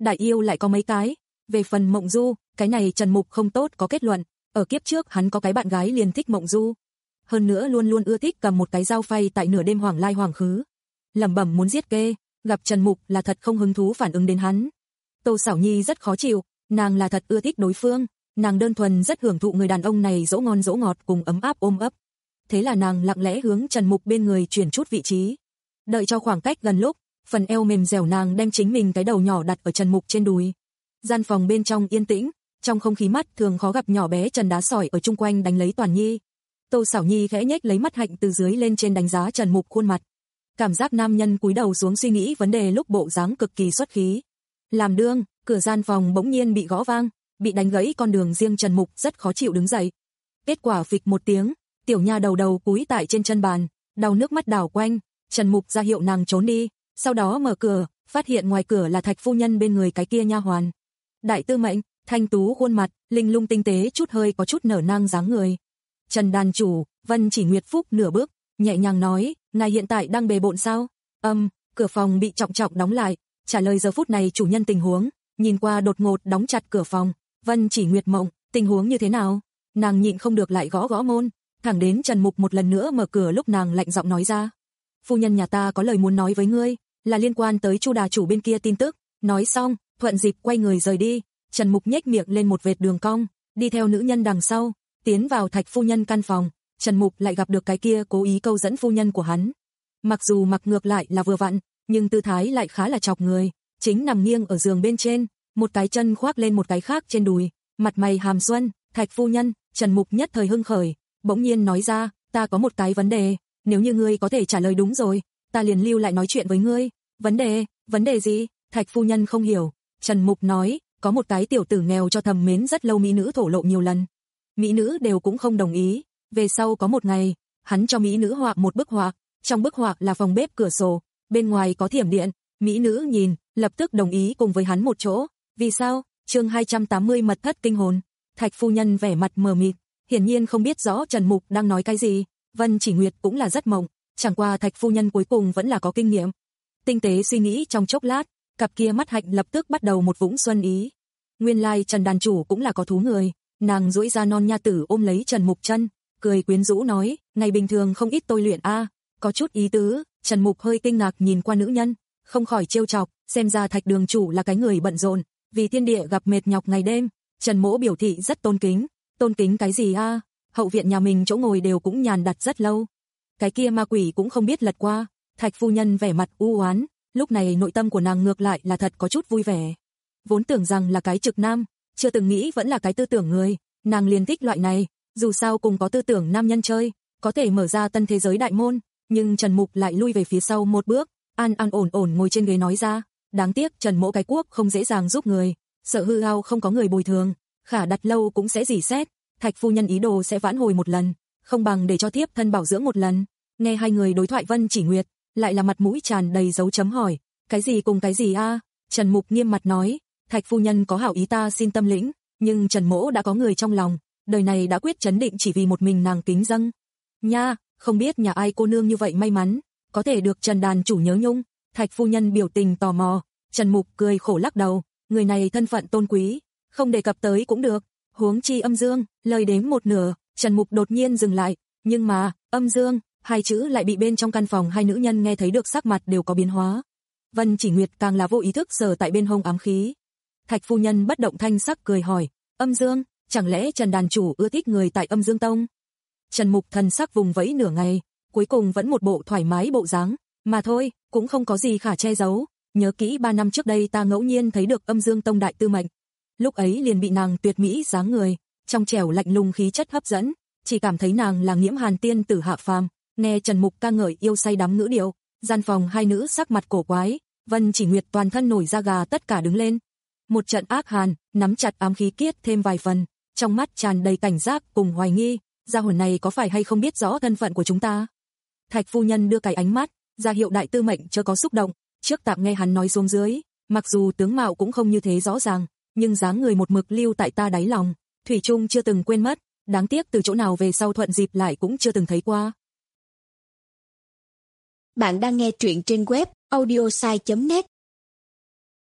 đại yêu lại có mấy cái. Về phần Mộng Du, cái này Trần Mục không tốt có kết luận, ở kiếp trước hắn có cái bạn gái liền thích Mộng Du. Hơn nữa luôn luôn ưa thích cầm một cái dao phay tại nửa đêm hoảng lai hoảng khứ. Lẩm bẩm muốn giết kê, gặp Trần Mục là thật không hứng thú phản ứng đến hắn. Tô Sảo Nhi rất khó chịu, nàng là thật ưa thích đối phương, nàng đơn thuần rất hưởng thụ người đàn ông này dỗ ngon dỗ ngọt cùng ấm áp ôm ấp. Thế là nàng lặng lẽ hướng Trần Mục bên người chuyển chút vị trí. Đợi cho khoảng cách gần lúc, phần eo mềm dẻo nàng đem chính mình cái đầu nhỏ đặt ở Trần Mục trên đùi. Gian phòng bên trong yên tĩnh, trong không khí mắt thường khó gặp nhỏ bé Trần đá sỏi ở chung quanh đánh lấy Toàn Nhi. Tô Sảo Nhi khẽ nhếch lấy mắt hạnh từ dưới lên trên đánh giá Trần Mục khuôn mặt. Cảm giác nam nhân cúi đầu xuống suy nghĩ vấn đề lúc bộ dáng cực kỳ xuất khí. Làm đương, cửa gian phòng bỗng nhiên bị gõ vang, bị đánh gãy con đường riêng Trần Mục rất khó chịu đứng dậy. Kết quả phịch một tiếng, tiểu nha đầu đầu cúi tại trên chân bàn, đau nước mắt đảo quanh, Trần Mục ra hiệu nàng trốn đi, sau đó mở cửa, phát hiện ngoài cửa là Thạch phu nhân bên người cái kia nha hoàn. Đại tư mệnh, thanh tú khuôn mặt, linh lung tinh tế chút hơi có chút nở nang dáng người. Trần đàn chủ, Vân Chỉ Nguyệt phúc nửa bước, nhẹ nhàng nói, ngài hiện tại đang bề bộn sao? Âm, cửa phòng bị trọng trọng đóng lại, trả lời giờ phút này chủ nhân tình huống, nhìn qua đột ngột đóng chặt cửa phòng, Vân Chỉ Nguyệt mộng, tình huống như thế nào? Nàng nhịn không được lại gõ gõ môn, thẳng đến Trần Mục một lần nữa mở cửa lúc nàng lạnh giọng nói ra. Phu nhân nhà ta có lời muốn nói với ngươi, là liên quan tới Chu đà chủ bên kia tin tức. Nói xong, thuận dịp quay người rời đi, Trần Mục nhếch miệng lên một vệt đường cong, đi theo nữ nhân đằng sau, tiến vào Thạch phu nhân căn phòng. Trần Mục lại gặp được cái kia cố ý câu dẫn phu nhân của hắn. Mặc dù mặc ngược lại là vừa vặn, nhưng tư thái lại khá là chọc người, chính nằm nghiêng ở giường bên trên, một cái chân khoác lên một cái khác trên đùi, mặt mày hàm xuân. Thạch phu nhân, Trần Mục nhất thời hưng khởi, bỗng nhiên nói ra, ta có một cái vấn đề, nếu như ngươi có thể trả lời đúng rồi, ta liền lưu lại nói chuyện với ngươi. Vấn đề, vấn đề gì? Thạch phu nhân không hiểu. Trần Mục nói, có một cái tiểu tử nghèo cho thầm mến rất lâu mỹ nữ thổ lộ nhiều lần. Mỹ nữ đều cũng không đồng ý, về sau có một ngày, hắn cho mỹ nữ họa một bức họa, trong bức họa là phòng bếp cửa sổ, bên ngoài có thiểm điện, mỹ nữ nhìn, lập tức đồng ý cùng với hắn một chỗ. Vì sao? Chương hai trăm tám mươi mật thất kinh hồn. Thạch phu nhân vẻ mặt mờ mịt, hiển nhiên không biết rõ Trần Mục đang nói cái gì. Vân Chỉ Nguyệt cũng là rất mộng, chẳng qua Thạch phu nhân cuối cùng vẫn là có kinh nghiệm. Tinh tế suy nghĩ trong chốc lát, cặp kia mắt hạnh lập tức bắt đầu một vũng xuân ý. Nguyên lai Trần đàn chủ cũng là có thú người, nàng duỗi ra non nha tử ôm lấy Trần Mục chân, cười quyến rũ nói, ngày bình thường không ít tôi luyện a, à, có chút ý tứ. Trần Mục hơi kinh ngạc nhìn qua nữ nhân, không khỏi trêu chọc, xem ra Thạch đường chủ là cái người bận rộn, vì thiên địa gặp mệt nhọc ngày đêm. Trần Mỗ biểu thị rất tôn kính. Tôn kính cái gì a? À? Hậu viện nhà mình chỗ ngồi đều cũng nhàn đặt rất lâu. Cái kia ma quỷ cũng không biết lật qua. Thạch phu nhân vẻ mặt u oán, lúc này nội tâm của nàng ngược lại là thật có chút vui vẻ. Vốn tưởng rằng là cái trực nam, chưa từng nghĩ vẫn là cái tư tưởng người, nàng liền thích loại này, dù sao cùng có tư tưởng nam nhân chơi, có thể mở ra tân thế giới đại môn. Nhưng Trần Mục lại lui về phía sau một bước, an an ổn ổn ngồi trên ghế nói ra, đáng tiếc Trần Mỗ cái quốc không dễ dàng giúp người, sợ hư hao không có người bồi thường, khả đặt lâu cũng sẽ rỉ sét. Thạch phu nhân ý đồ sẽ vãn hồi một lần, không bằng để cho thiếp thân bảo dưỡng một lần. Nghe hai người đối thoại, Vân Chỉ Nguyệt lại là mặt mũi tràn đầy dấu chấm hỏi, cái gì cùng cái gì a? À? Trần Mục nghiêm mặt nói, Thạch phu nhân có hảo ý ta xin tâm lĩnh, nhưng Trần Mỗ đã có người trong lòng, đời này đã quyết chấn định chỉ vì một mình nàng kính dâng. Nha, không biết nhà ai cô nương như vậy may mắn, có thể được Trần đàn chủ nhớ nhung. Thạch phu nhân biểu tình tò mò, Trần Mục cười khổ lắc đầu, người này thân phận tôn quý, không đề cập tới cũng được, huống chi âm dương. Lời đếm một nửa, Trần Mục đột nhiên dừng lại, nhưng mà, âm dương, hai chữ lại bị bên trong căn phòng hai nữ nhân nghe thấy được, sắc mặt đều có biến hóa. Vân Chỉ Nguyệt càng là vô ý thức sờ tại bên hông ám khí. Thạch phu nhân bất động thanh sắc cười hỏi, âm dương, chẳng lẽ Trần đàn chủ ưa thích người tại âm dương tông? Trần Mục thần sắc vùng vẫy nửa ngày, cuối cùng vẫn một bộ thoải mái bộ dáng, mà thôi, cũng không có gì khả che giấu. Nhớ kỹ ba năm trước đây ta ngẫu nhiên thấy được âm dương tông đại tư mệnh, lúc ấy liền bị nàng tuyệt mỹ dáng người, trong trẻo lạnh lùng khí chất hấp dẫn, chỉ cảm thấy nàng là nghiễm hàn tiên tử hạ phàm. Nghe Trần Mục ca ngợi yêu say đắm ngữ điệu, gian phòng hai nữ sắc mặt cổ quái, Vân Chỉ Nguyệt toàn thân nổi da gà tất cả đứng lên. Một trận ác hàn, nắm chặt ám khí kiết thêm vài phần, trong mắt tràn đầy cảnh giác cùng hoài nghi, gia hồn này có phải hay không biết rõ thân phận của chúng ta? Thạch phu nhân đưa cái ánh mắt, ra hiệu đại tư mệnh chớ có xúc động, trước tạm nghe hắn nói xuống dưới, mặc dù tướng mạo cũng không như thế rõ ràng, nhưng dáng người một mực lưu tại ta đáy lòng, thủy chung chưa từng quên mất, đáng tiếc từ chỗ nào về sau thuận dịp lại cũng chưa từng thấy qua. Bạn đang nghe truyện trên web audiosai chấm net.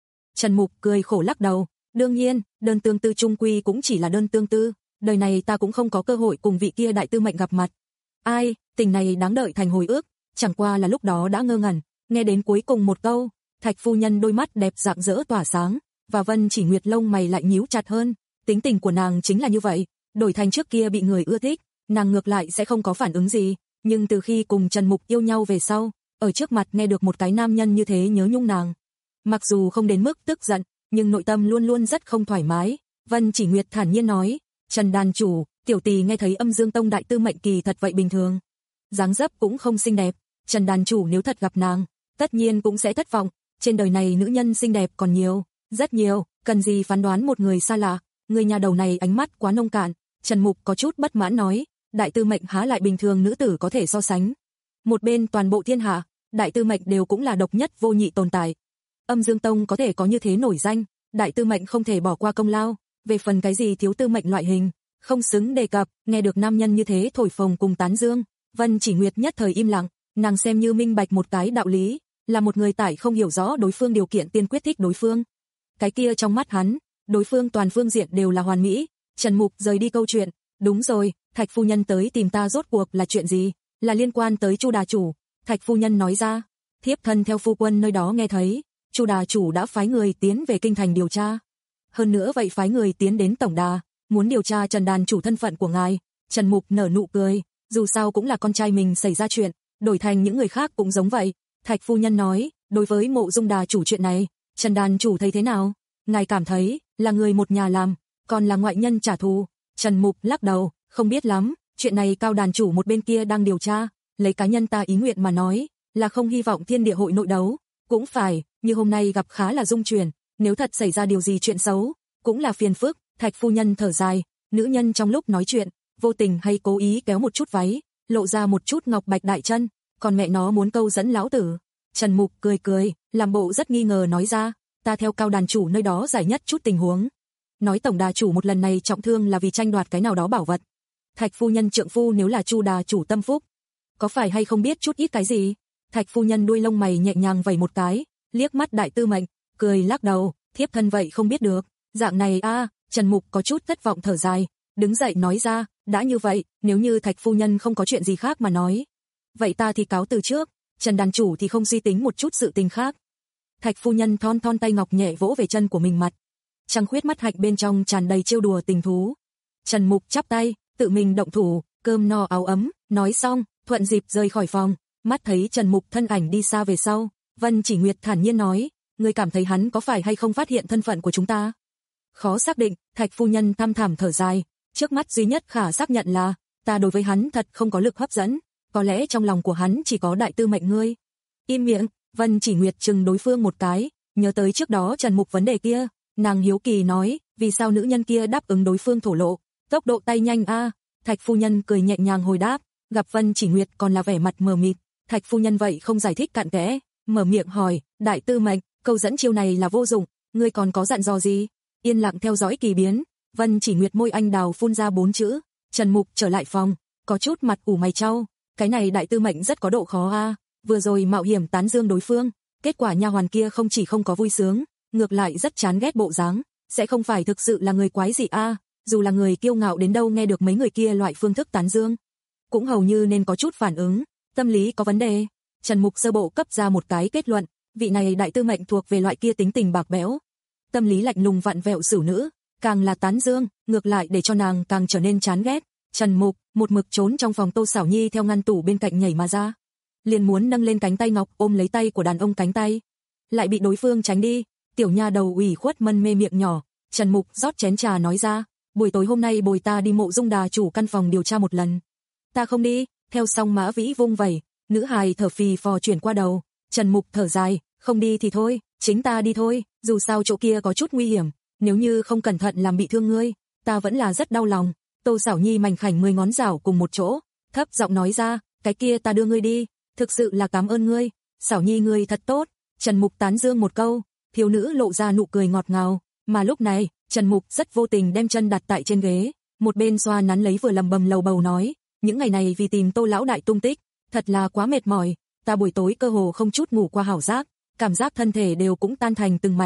Trần Mục cười khổ lắc đầu, đương nhiên, đơn tương tư trung quy cũng chỉ là đơn tương tư, đời này ta cũng không có cơ hội cùng vị kia đại tư mệnh gặp mặt. Ai, tình này đáng đợi thành hồi ức, chẳng qua là lúc đó đã ngơ ngẩn, nghe đến cuối cùng một câu, Thạch phu nhân đôi mắt đẹp rạng rỡ tỏa sáng, và Vân Chỉ Nguyệt lông mày lại nhíu chặt hơn, tính tình của nàng chính là như vậy, đổi thành trước kia bị người ưa thích, nàng ngược lại sẽ không có phản ứng gì, nhưng từ khi cùng Trần Mục yêu nhau về sau, ở trước mặt nghe được một cái nam nhân như thế nhớ nhung nàng. Mặc dù không đến mức tức giận, nhưng nội tâm luôn luôn rất không thoải mái. Vân Chỉ Nguyệt thản nhiên nói, Trần đàn chủ, tiểu tỳ nghe thấy Âm Dương Tông đại tư mệnh kỳ thật vậy bình thường. Dáng dấp cũng không xinh đẹp, Trần đàn chủ nếu thật gặp nàng, tất nhiên cũng sẽ thất vọng, trên đời này nữ nhân xinh đẹp còn nhiều, rất nhiều, cần gì phán đoán một người xa lạ, người nhà đầu này ánh mắt quá nông cạn. Trần Mục có chút bất mãn nói, đại tư mệnh há lại bình thường nữ tử có thể so sánh. Một bên toàn bộ thiên hạ, đại tư mệnh đều cũng là độc nhất vô nhị tồn tại. Âm Dương Tông có thể có như thế nổi danh, đại tư mệnh không thể bỏ qua công lao, về phần cái gì thiếu tư mệnh loại hình, không xứng đề cập. Nghe được nam nhân như thế thổi phồng cùng tán dương, Vân Chỉ Nguyệt nhất thời im lặng, nàng xem như minh bạch một cái đạo lý, là một người tại không hiểu rõ đối phương điều kiện tiên quyết thích đối phương. Cái kia trong mắt hắn, đối phương toàn phương diện đều là hoàn mỹ. Trần Mục rời đi câu chuyện, đúng rồi, Thạch phu nhân tới tìm ta rốt cuộc là chuyện gì, là liên quan tới Chu đà chủ. Thạch phu nhân nói ra, thiếp thân theo phu quân nơi đó nghe thấy, Chu đà chủ đã phái người tiến về kinh thành điều tra. Hơn nữa vậy phái người tiến đến tổng đà, muốn điều tra Trần đàn chủ thân phận của ngài. Trần Mục nở nụ cười, dù sao cũng là con trai mình xảy ra chuyện, đổi thành những người khác cũng giống vậy. Thạch phu nhân nói, đối với Mộ Dung đà chủ chuyện này, Trần đàn chủ thấy thế nào? Ngài cảm thấy, là người một nhà làm, còn là ngoại nhân trả thù? Trần Mục lắc đầu, không biết lắm, chuyện này Cao đàn chủ một bên kia đang điều tra, lấy cá nhân ta ý nguyện mà nói, là không hy vọng thiên địa hội nội đấu, cũng phải, như hôm nay gặp khá là dung chuyển, nếu thật xảy ra điều gì chuyện xấu, cũng là phiền phức. Thạch phu nhân thở dài, nữ nhân trong lúc nói chuyện, vô tình hay cố ý kéo một chút váy, lộ ra một chút ngọc bạch đại chân, còn mẹ nó muốn câu dẫn lão tử. Trần Mục cười cười, làm bộ rất nghi ngờ nói ra, ta theo Cao đàn chủ nơi đó giải nhất chút tình huống. Nói tổng đà chủ một lần này trọng thương là vì tranh đoạt cái nào đó bảo vật. Thạch phu nhân trượng phu nếu là Chu đà chủ tâm phúc, có phải hay không biết chút ít cái gì? Thạch phu nhân đuôi lông mày nhẹ nhàng vẩy một cái, liếc mắt đại tư mệnh, cười lắc đầu, thiếp thân vậy không biết được. Dạng này a, à, Trần Mục có chút thất vọng thở dài, đứng dậy nói ra, đã như vậy, nếu như Thạch phu nhân không có chuyện gì khác mà nói, vậy ta thì cáo từ trước, Trần đàn chủ thì không suy tính một chút sự tình khác. Thạch phu nhân thon thon tay ngọc nhẹ vỗ về chân của mình mặt, trăng khuyết mắt hạnh bên trong tràn đầy trêu đùa tình thú. Trần Mục chắp tay, tự mình động thủ, cơm no áo ấm, nói xong, thuận dịp rời khỏi phòng. Mắt thấy Trần Mục thân ảnh đi xa về sau, Vân Chỉ Nguyệt thản nhiên nói, ngươi cảm thấy hắn có phải hay không phát hiện thân phận của chúng ta? Khó xác định. Thạch phu nhân thăm thẳm thở dài, trước mắt duy nhất khả xác nhận là, ta đối với hắn thật không có lực hấp dẫn, có lẽ trong lòng của hắn chỉ có đại tư mệnh ngươi. Im miệng. Vân Chỉ Nguyệt chừng đối phương một cái, nhớ tới trước đó Trần Mục vấn đề kia, nàng hiếu kỳ nói, vì sao nữ nhân kia đáp ứng đối phương thổ lộ, tốc độ tay nhanh a. À. Thạch phu nhân cười nhẹ nhàng hồi đáp, gặp Vân Chỉ Nguyệt còn là vẻ mặt mờ mịt, Thạch phu nhân vậy không giải thích cặn kẽ, mở miệng hỏi, đại tư mệnh, câu dẫn chiêu này là vô dụng, ngươi còn có dặn dò gì? Yên lặng theo dõi kỳ biến, Vân Chỉ Nguyệt môi anh đào phun ra bốn chữ. Trần Mục trở lại phòng, có chút mặt ủ mày chau, cái này đại tư mệnh rất có độ khó a, à. Vừa rồi mạo hiểm tán dương đối phương, kết quả nha hoàn kia không chỉ không có vui sướng, ngược lại rất chán ghét bộ dáng, sẽ không phải thực sự là người quái gì a, à. Dù là người kiêu ngạo đến đâu nghe được mấy người kia loại phương thức tán dương, cũng hầu như nên có chút phản ứng, tâm lý có vấn đề. Trần Mục sơ bộ cấp ra một cái kết luận, vị này đại tư mệnh thuộc về loại kia tính tình bạc bẽo, tâm lý lạnh lùng vặn vẹo xử nữ, càng là tán dương, ngược lại để cho nàng càng trở nên chán ghét. Trần Mục một mực trốn trong phòng. Tô Sảo Nhi theo ngăn tủ bên cạnh nhảy mà ra, liền muốn nâng lên cánh tay ngọc ôm lấy tay của đàn ông cánh tay, lại bị đối phương tránh đi. Tiểu nha đầu ủy khuất mân mê miệng nhỏ. Trần Mục rót chén trà nói ra, buổi tối hôm nay bồi ta đi Mộ Dung đà chủ căn phòng điều tra một lần. Ta không đi. Theo xong Mã Vĩ vung vẩy, nữ hài thở phì phò chuyển qua đầu. Trần Mục thở dài, không đi thì thôi, chính ta đi thôi, dù sao chỗ kia có chút nguy hiểm, nếu như không cẩn thận làm bị thương ngươi, ta vẫn là rất đau lòng. Tô Sảo Nhi mảnh khảnh mười ngón rảo cùng một chỗ, thấp giọng nói ra, cái kia ta đưa ngươi đi, thực sự là cảm ơn ngươi, Sảo Nhi ngươi thật tốt. Trần Mục tán dương một câu, thiếu nữ lộ ra nụ cười ngọt ngào, mà lúc này, Trần Mục rất vô tình đem chân đặt tại trên ghế, một bên xoa nắn lấy vừa lầm bầm lầu bầu nói, những ngày này vì tìm Tô lão đại tung tích, thật là quá mệt mỏi, ta buổi tối cơ hồ không chút ngủ qua hảo giác, cảm giác thân thể đều cũng tan thành từng mảnh,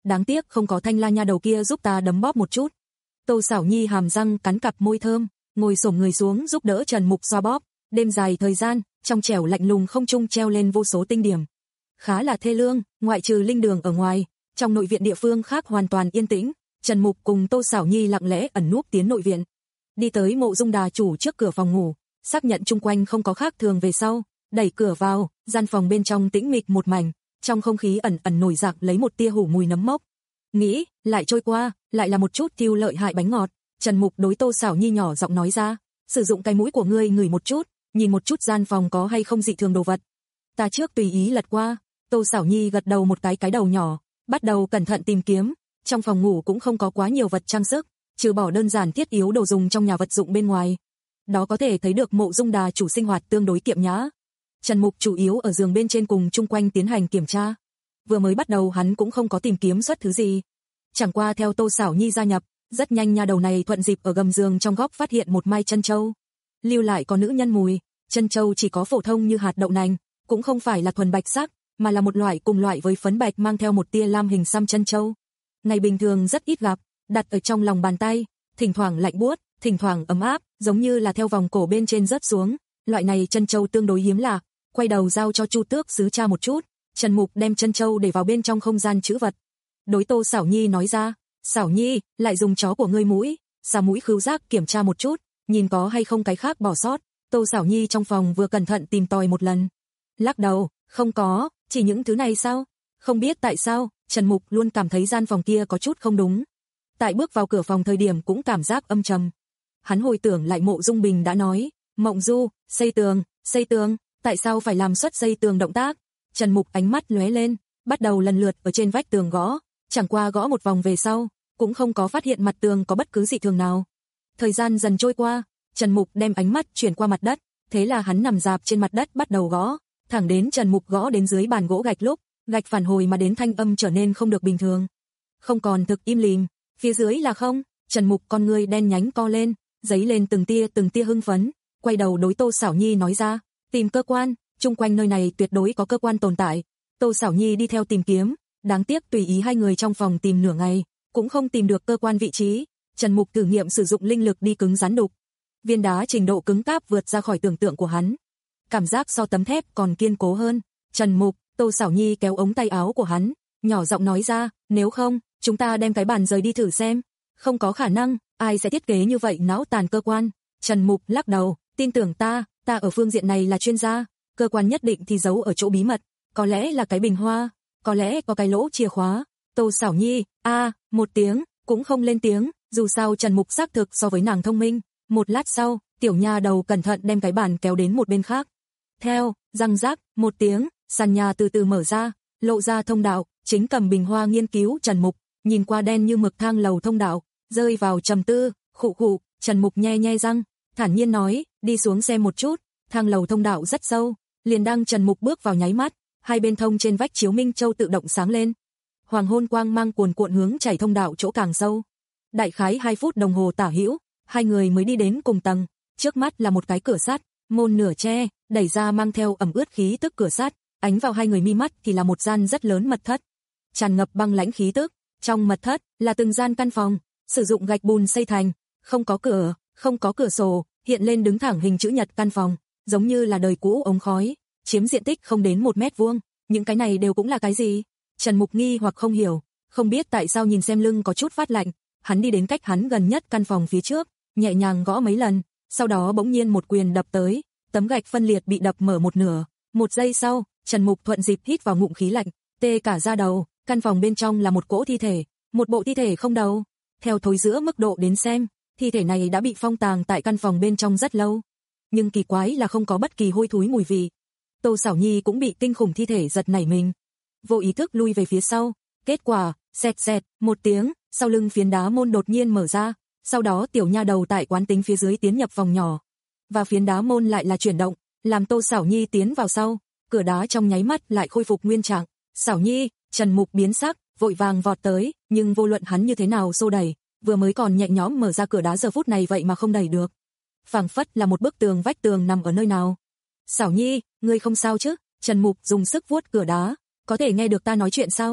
đáng tiếc không có Thanh La nha đầu kia giúp ta đấm bóp một chút. Tô Sảo Nhi hàm răng cắn cặp môi thơm, ngồi xổm người xuống giúp đỡ Trần Mục xoa bóp. Đêm dài thời gian, trong trẻo lạnh lùng không trung treo lên vô số tinh điểm. Khá là thê lương, ngoại trừ linh đường ở ngoài, trong nội viện địa phương khác hoàn toàn yên tĩnh. Trần Mục cùng Tô Sảo Nhi lặng lẽ ẩn núp tiến nội viện. Đi tới Mộ Dung Đà chủ trước cửa phòng ngủ, xác nhận chung quanh không có khác thường về sau, đẩy cửa vào, gian phòng bên trong tĩnh mịch một mảnh, trong không khí ẩn ẩn nổi rạc lấy một tia hủ mùi nấm mốc. Nghĩ, lại trôi qua, lại là một chút tiêu lợi hại bánh ngọt. Trần Mục đối Tô Sảo Nhi nhỏ giọng nói ra, sử dụng cái mũi của ngươi ngửi một chút, nhìn một chút gian phòng có hay không dị thường đồ vật. Ta trước tùy ý lật qua. Tô Sảo Nhi gật đầu một cái cái đầu nhỏ, bắt đầu cẩn thận tìm kiếm. Trong phòng ngủ cũng không có quá nhiều vật trang sức, trừ bỏ đơn giản thiết yếu đồ dùng trong nhà vật dụng bên ngoài. Đó có thể thấy được Mộ Dung Đà chủ sinh hoạt tương đối kiệm nhã. Trần Mục chủ yếu ở giường bên trên cùng chung quanh tiến hành kiểm tra. Vừa mới bắt đầu hắn cũng không có tìm kiếm xuất thứ gì. Chẳng qua theo Tô Sảo Nhi gia nhập, rất nhanh nha đầu này thuận dịp ở gầm giường trong góc phát hiện một mai chân châu. Lưu lại có nữ nhân mùi, chân châu chỉ có phổ thông như hạt đậu nành, cũng không phải là thuần bạch sắc, mà là một loại cùng loại với phấn bạch mang theo một tia lam hình xăm chân châu. Ngày bình thường rất ít gặp, đặt ở trong lòng bàn tay, thỉnh thoảng lạnh buốt, thỉnh thoảng ấm áp, giống như là theo vòng cổ bên trên rớt xuống. Loại này chân châu tương đối hiếm lạ. Quay đầu giao cho Chu Tước sứ tra một chút. Trần Mục đem chân châu để vào bên trong không gian trữ vật. Đối Tô Sảo Nhi nói ra, Sảo Nhi, lại dùng chó của ngươi mũi, xà mũi khứu giác kiểm tra một chút, nhìn có hay không cái khác bỏ sót. Tô Sảo Nhi trong phòng vừa cẩn thận tìm tòi một lần. Lắc đầu, không có, chỉ những thứ này sao? Không biết tại sao, Trần Mục luôn cảm thấy gian phòng kia có chút không đúng. Tại bước vào cửa phòng thời điểm cũng cảm giác âm trầm. Hắn hồi tưởng lại Mộ Dung Bình đã nói, Mộng Du, xây tường, xây tường, tại sao phải làm xuất xây tường động tác? Trần Mục ánh mắt lóe lên, bắt đầu lần lượt ở trên vách tường gõ, chẳng qua gõ một vòng về sau, cũng không có phát hiện mặt tường có bất cứ dị thường nào. Thời gian dần trôi qua, Trần Mục đem ánh mắt chuyển qua mặt đất, thế là hắn nằm rạp trên mặt đất bắt đầu gõ, thẳng đến Trần Mục gõ đến dưới bàn gỗ gạch lúc, gạch phản hồi mà đến thanh âm trở nên không được bình thường. Không còn thực im lìm, phía dưới là không. Trần Mục con ngươi đen nhánh co lên, giấy lên từng tia từng tia hưng phấn, quay đầu đối Tô Sảo Nhi nói ra, tìm cơ quan, chung quanh nơi này tuyệt đối có cơ quan tồn tại. Tô Sảo Nhi đi theo tìm kiếm, đáng tiếc tùy ý hai người trong phòng tìm nửa ngày, cũng không tìm được cơ quan vị trí. Trần Mục thử nghiệm sử dụng linh lực đi cứng rắn đục. Viên đá trình độ cứng cáp vượt ra khỏi tưởng tượng của hắn. Cảm giác so tấm thép còn kiên cố hơn. Trần Mục, Tô Sảo Nhi kéo ống tay áo của hắn, nhỏ giọng nói ra, nếu không, chúng ta đem cái bàn rời đi thử xem. Không có khả năng, ai sẽ thiết kế như vậy não tàn cơ quan. Trần Mục lắc đầu, tin tưởng ta, ta ở phương diện này là chuyên gia, cơ quan nhất định thì giấu ở chỗ bí mật, có lẽ là cái bình hoa, có lẽ có cái lỗ chìa khóa. Tô Sảo Nhi, a, à, một tiếng, cũng không lên tiếng, dù sao Trần Mục xác thực so với nàng thông minh. Một lát sau, tiểu nha đầu cẩn thận đem cái bàn kéo đến một bên khác. Theo, răng rác, một tiếng, sàn nhà từ từ mở ra, lộ ra thông đạo, chính cầm bình hoa nghiên cứu Trần Mục, nhìn qua đen như mực thang lầu thông đạo, rơi vào trầm tư, khụ khụ. Trần Mục nhe nhe răng, thản nhiên nói, đi xuống xem một chút. Thang lầu thông đạo rất sâu, liền đang Trần Mục bước vào nháy mắt, hai bên thông trên vách chiếu minh châu tự động sáng lên. Hoàng hôn quang mang cuồn cuộn hướng chảy thông đạo chỗ càng sâu. Đại khái hai phút đồng hồ tả hữu, hai người mới đi đến cùng tầng. Trước mắt là một cái cửa sắt, môn nửa che, đẩy ra mang theo ẩm ướt khí tức cửa sắt, ánh vào hai người mi mắt thì là một gian rất lớn mật thất, tràn ngập băng lãnh khí tức. Trong mật thất là từng gian căn phòng, sử dụng gạch bùn xây thành, không có cửa, không có cửa sổ, hiện lên đứng thẳng hình chữ nhật căn phòng, giống như là đời cũ ống khói, chiếm diện tích không đến một mét vuông. Những cái này đều cũng là cái gì? Trần Mục nghi hoặc không hiểu, không biết tại sao nhìn xem lưng có chút phát lạnh. Hắn đi đến cách hắn gần nhất căn phòng phía trước, nhẹ nhàng gõ mấy lần, sau đó bỗng nhiên một quyền đập tới, tấm gạch phân liệt bị đập mở một nửa. Một giây sau, Trần Mục thuận dịp hít vào ngụm khí lạnh, tê cả da đầu. Căn phòng bên trong là một cỗ thi thể, một bộ thi thể không đầu. Theo thối giữa mức độ đến xem, thi thể này đã bị phong tàng tại căn phòng bên trong rất lâu, nhưng kỳ quái là không có bất kỳ hôi thối mùi vị. Tô Sảo Nhi cũng bị kinh khủng thi thể giật nảy mình, vô ý thức lui về phía sau. Kết quả, xẹt xẹt, một tiếng, sau lưng phiến đá môn đột nhiên mở ra, sau đó tiểu nha đầu tại quán tính phía dưới tiến nhập phòng nhỏ, và phiến đá môn lại là chuyển động, làm Tô Sảo Nhi tiến vào sau, cửa đá trong nháy mắt lại khôi phục nguyên trạng. Sảo Nhi, Trần Mục biến sắc, vội vàng vọt tới, nhưng vô luận hắn như thế nào xô đẩy, vừa mới còn nhẹ nhõm mở ra cửa đá giờ phút này vậy mà không đẩy được. Phảng phất là một bức tường vách tường nằm ở nơi nào. Sảo Nhi, ngươi không sao chứ? Trần Mục dùng sức vuốt cửa đá, có thể nghe được ta nói chuyện sao?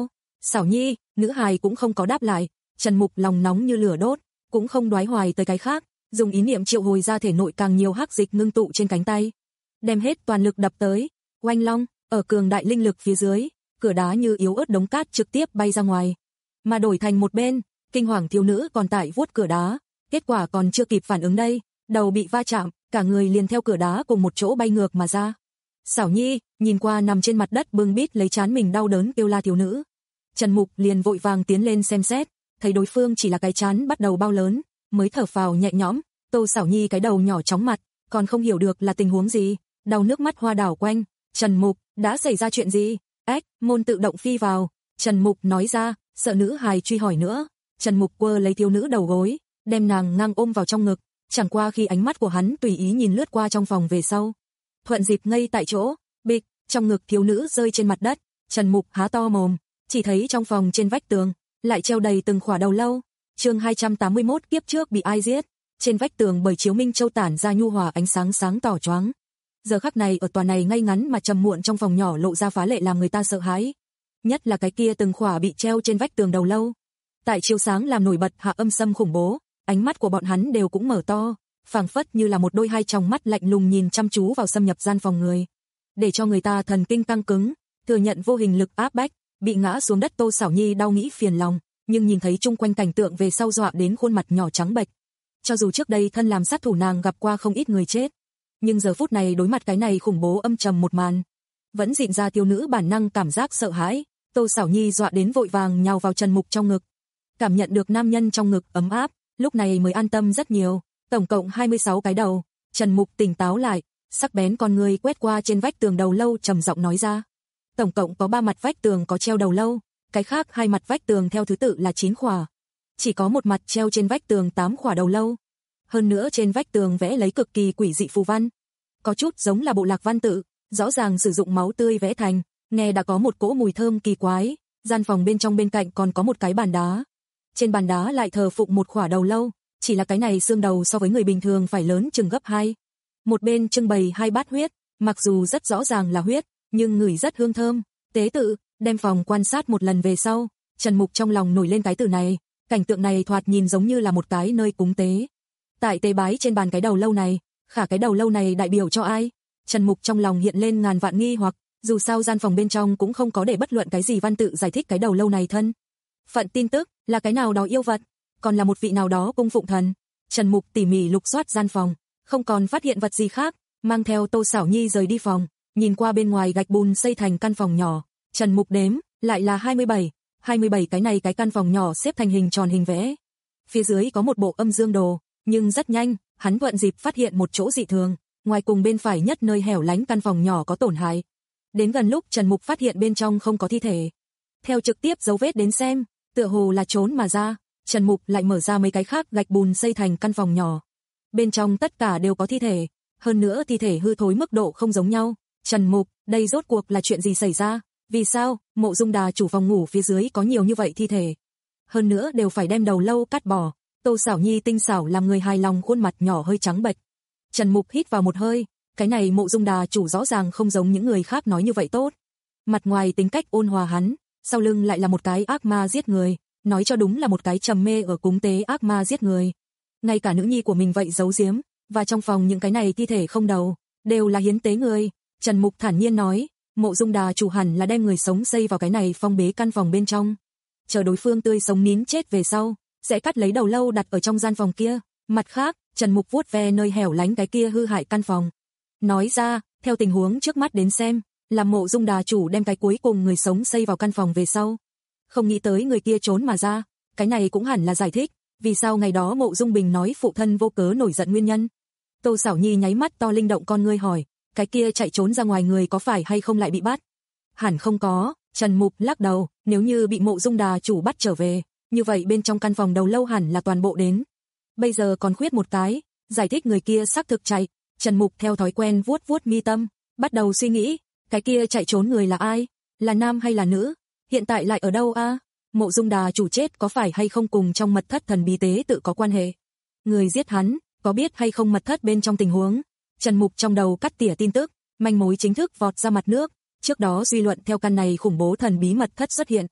Xảo Nhi, nữ hài cũng không có đáp lại, Trần Mục lòng nóng như lửa đốt, cũng không đoái hoài tới cái khác, dùng ý niệm triệu hồi ra thể nội càng nhiều hắc dịch ngưng tụ trên cánh tay, đem hết toàn lực đập tới. Oanh long, ở cường đại linh lực phía dưới, cửa đá như yếu ớt đống cát trực tiếp bay ra ngoài, mà đổi thành một bên, kinh hoàng thiếu nữ còn tại vuốt cửa đá, kết quả còn chưa kịp phản ứng đây, đầu bị va chạm, cả người liền theo cửa đá cùng một chỗ bay ngược mà ra. Xảo Nhi, nhìn qua nằm trên mặt đất bưng bít lấy trán mình đau đớn kêu la thiếu nữ. Trần Mục liền vội vàng tiến lên xem xét, thấy đối phương chỉ là cái trán bắt đầu bao lớn, mới thở phào nhẹ nhõm. Tô Xảo Nhi cái đầu nhỏ chóng mặt, còn không hiểu được là tình huống gì, đau nước mắt hoa đảo quanh. Trần Mục, đã xảy ra chuyện gì? Ếch, môn tự động phi vào. Trần Mục nói ra, sợ nữ hài truy hỏi nữa. Trần Mục quơ lấy thiếu nữ đầu gối, đem nàng ngang ôm vào trong ngực, chẳng qua khi ánh mắt của hắn tùy ý nhìn lướt qua trong phòng về sau, thuận dịp ngây tại chỗ, bịch, trong ngực thiếu nữ rơi trên mặt đất. Trần Mục há to mồm, chỉ thấy trong phòng trên vách tường lại treo đầy từng khỏa đầu lâu. Chương hai trăm tám mươi mốt kiếp trước bị ai giết. Trên vách tường bởi chiếu minh châu tản ra nhu hòa ánh sáng sáng tỏ choáng. Giờ khắc này ở tòa này ngay ngắn mà trầm muộn trong phòng nhỏ lộ ra phá lệ làm người ta sợ hãi. Nhất là cái kia từng khỏa bị treo trên vách tường đầu lâu. Tại chiếu sáng làm nổi bật hạ âm sâm khủng bố, ánh mắt của bọn hắn đều cũng mở to, phảng phất như là một đôi hai tròng mắt lạnh lùng nhìn chăm chú vào xâm nhập gian phòng người, để cho người ta thần kinh căng cứng, thừa nhận vô hình lực áp bách. Bị ngã xuống đất Tô Xảo Nhi đau nghĩ phiền lòng, nhưng nhìn thấy chung quanh cảnh tượng về sau dọa đến khuôn mặt nhỏ trắng bệch. Cho dù trước đây thân làm sát thủ nàng gặp qua không ít người chết, nhưng giờ phút này đối mặt cái này khủng bố âm trầm một màn, vẫn dịn ra thiếu nữ bản năng cảm giác sợ hãi. Tô Xảo Nhi dọa đến vội vàng nhào vào Trần Mục trong ngực, cảm nhận được nam nhân trong ngực ấm áp, lúc này mới an tâm rất nhiều. Tổng cộng hai mươi sáu cái đầu. Trần Mục tỉnh táo lại, sắc bén con người quét qua trên vách tường đầu lâu, trầm giọng nói ra. Tổng cộng có ba mặt vách tường có treo đầu lâu, cái khác hai mặt vách tường theo thứ tự là chín khỏa. Chỉ có một mặt treo trên vách tường tám khỏa đầu lâu. Hơn nữa trên vách tường vẽ lấy cực kỳ quỷ dị phù văn, có chút giống là bộ lạc văn tự, rõ ràng sử dụng máu tươi vẽ thành, nghe đã có một cỗ mùi thơm kỳ quái. Gian phòng bên trong bên cạnh còn có một cái bàn đá. Trên bàn đá lại thờ phụng một khỏa đầu lâu, chỉ là cái này xương đầu so với người bình thường phải lớn chừng gấp hai. Một bên trưng bày hai bát huyết, mặc dù rất rõ ràng là huyết, nhưng ngửi rất hương thơm. Tế tự, đem phòng quan sát một lần về sau, Trần Mục trong lòng nổi lên cái từ này, cảnh tượng này thoạt nhìn giống như là một cái nơi cúng tế. Tại tế bái trên bàn cái đầu lâu này, khả cái đầu lâu này đại biểu cho ai? Trần Mục trong lòng hiện lên ngàn vạn nghi hoặc, dù sao gian phòng bên trong cũng không có để bất luận cái gì văn tự giải thích cái đầu lâu này thân phận tin tức, là cái nào đó yêu vật, còn là một vị nào đó cung phụng thần. Trần Mục tỉ mỉ lục soát gian phòng, không còn phát hiện vật gì khác, mang theo Tô Xảo Nhi rời đi phòng, nhìn qua bên ngoài gạch bùn xây thành căn phòng nhỏ, Trần Mục đếm, lại là hai mươi bảy, hai mươi bảy cái này cái căn phòng nhỏ xếp thành hình tròn hình vẽ. Phía dưới có một bộ âm dương đồ, nhưng rất nhanh, hắn thuận dịp phát hiện một chỗ dị thường, ngoài cùng bên phải nhất nơi hẻo lánh căn phòng nhỏ có tổn hại. Đến gần lúc Trần Mục phát hiện bên trong không có thi thể. Theo trực tiếp dấu vết đến xem, tựa hồ là trốn mà ra, Trần Mục lại mở ra mấy cái khác gạch bùn xây thành căn phòng nhỏ. Bên trong tất cả đều có thi thể, hơn nữa thi thể hư thối mức độ không giống nhau. Trần Mục, đây rốt cuộc là chuyện gì xảy ra? Vì sao, Mộ Dung Đà chủ phòng ngủ phía dưới có nhiều như vậy thi thể? Hơn nữa đều phải đem đầu lâu cắt bỏ. Tô Xảo Nhi tinh xảo làm người hài lòng, khuôn mặt nhỏ hơi trắng bệch. Trần Mục hít vào một hơi, cái này Mộ Dung Đà chủ rõ ràng không giống những người khác nói như vậy tốt. Mặt ngoài tính cách ôn hòa hắn, sau lưng lại là một cái ác ma giết người, nói cho đúng là một cái trầm mê ở cúng tế ác ma giết người. Ngay cả nữ nhi của mình vậy giấu giếm, và trong phòng những cái này thi thể không đầu, đều là hiến tế người. Trần Mục thản nhiên nói, Mộ Dung Đà chủ hẳn là đem người sống xây vào cái này phong bế căn phòng bên trong, chờ đối phương tươi sống nín chết về sau, sẽ cắt lấy đầu lâu đặt ở trong gian phòng kia. Mặt khác, Trần Mục vuốt ve nơi hẻo lánh cái kia hư hại căn phòng, nói ra, theo tình huống trước mắt đến xem, là Mộ Dung Đà chủ đem cái cuối cùng người sống xây vào căn phòng về sau, không nghĩ tới người kia trốn mà ra. Cái này cũng hẳn là giải thích vì sao ngày đó Mộ Dung Bình nói phụ thân vô cớ nổi giận nguyên nhân. Tô Xảo Nhi nháy mắt to linh động con ngươi hỏi, cái kia chạy trốn ra ngoài người có phải hay không lại bị bắt? Hẳn không có. Trần Mục lắc đầu, nếu như bị Mộ Dung Đà chủ bắt trở về, như vậy bên trong căn phòng đầu lâu hẳn là toàn bộ đến. Bây giờ còn khuyết một cái, giải thích người kia xác thực chạy. Trần Mục theo thói quen vuốt vuốt mi tâm, bắt đầu suy nghĩ, cái kia chạy trốn người là ai? Là nam hay là nữ? Hiện tại lại ở đâu a? À? Mộ Dung Đà chủ chết có phải hay không cùng trong mật thất thần bí tế tự có quan hệ? Người giết hắn, có biết hay không mật thất bên trong tình huống? Trần Mục trong đầu cắt tỉa tin tức, manh mối chính thức vọt ra mặt nước. Trước đó suy luận theo căn này khủng bố thần bí mật thất xuất hiện,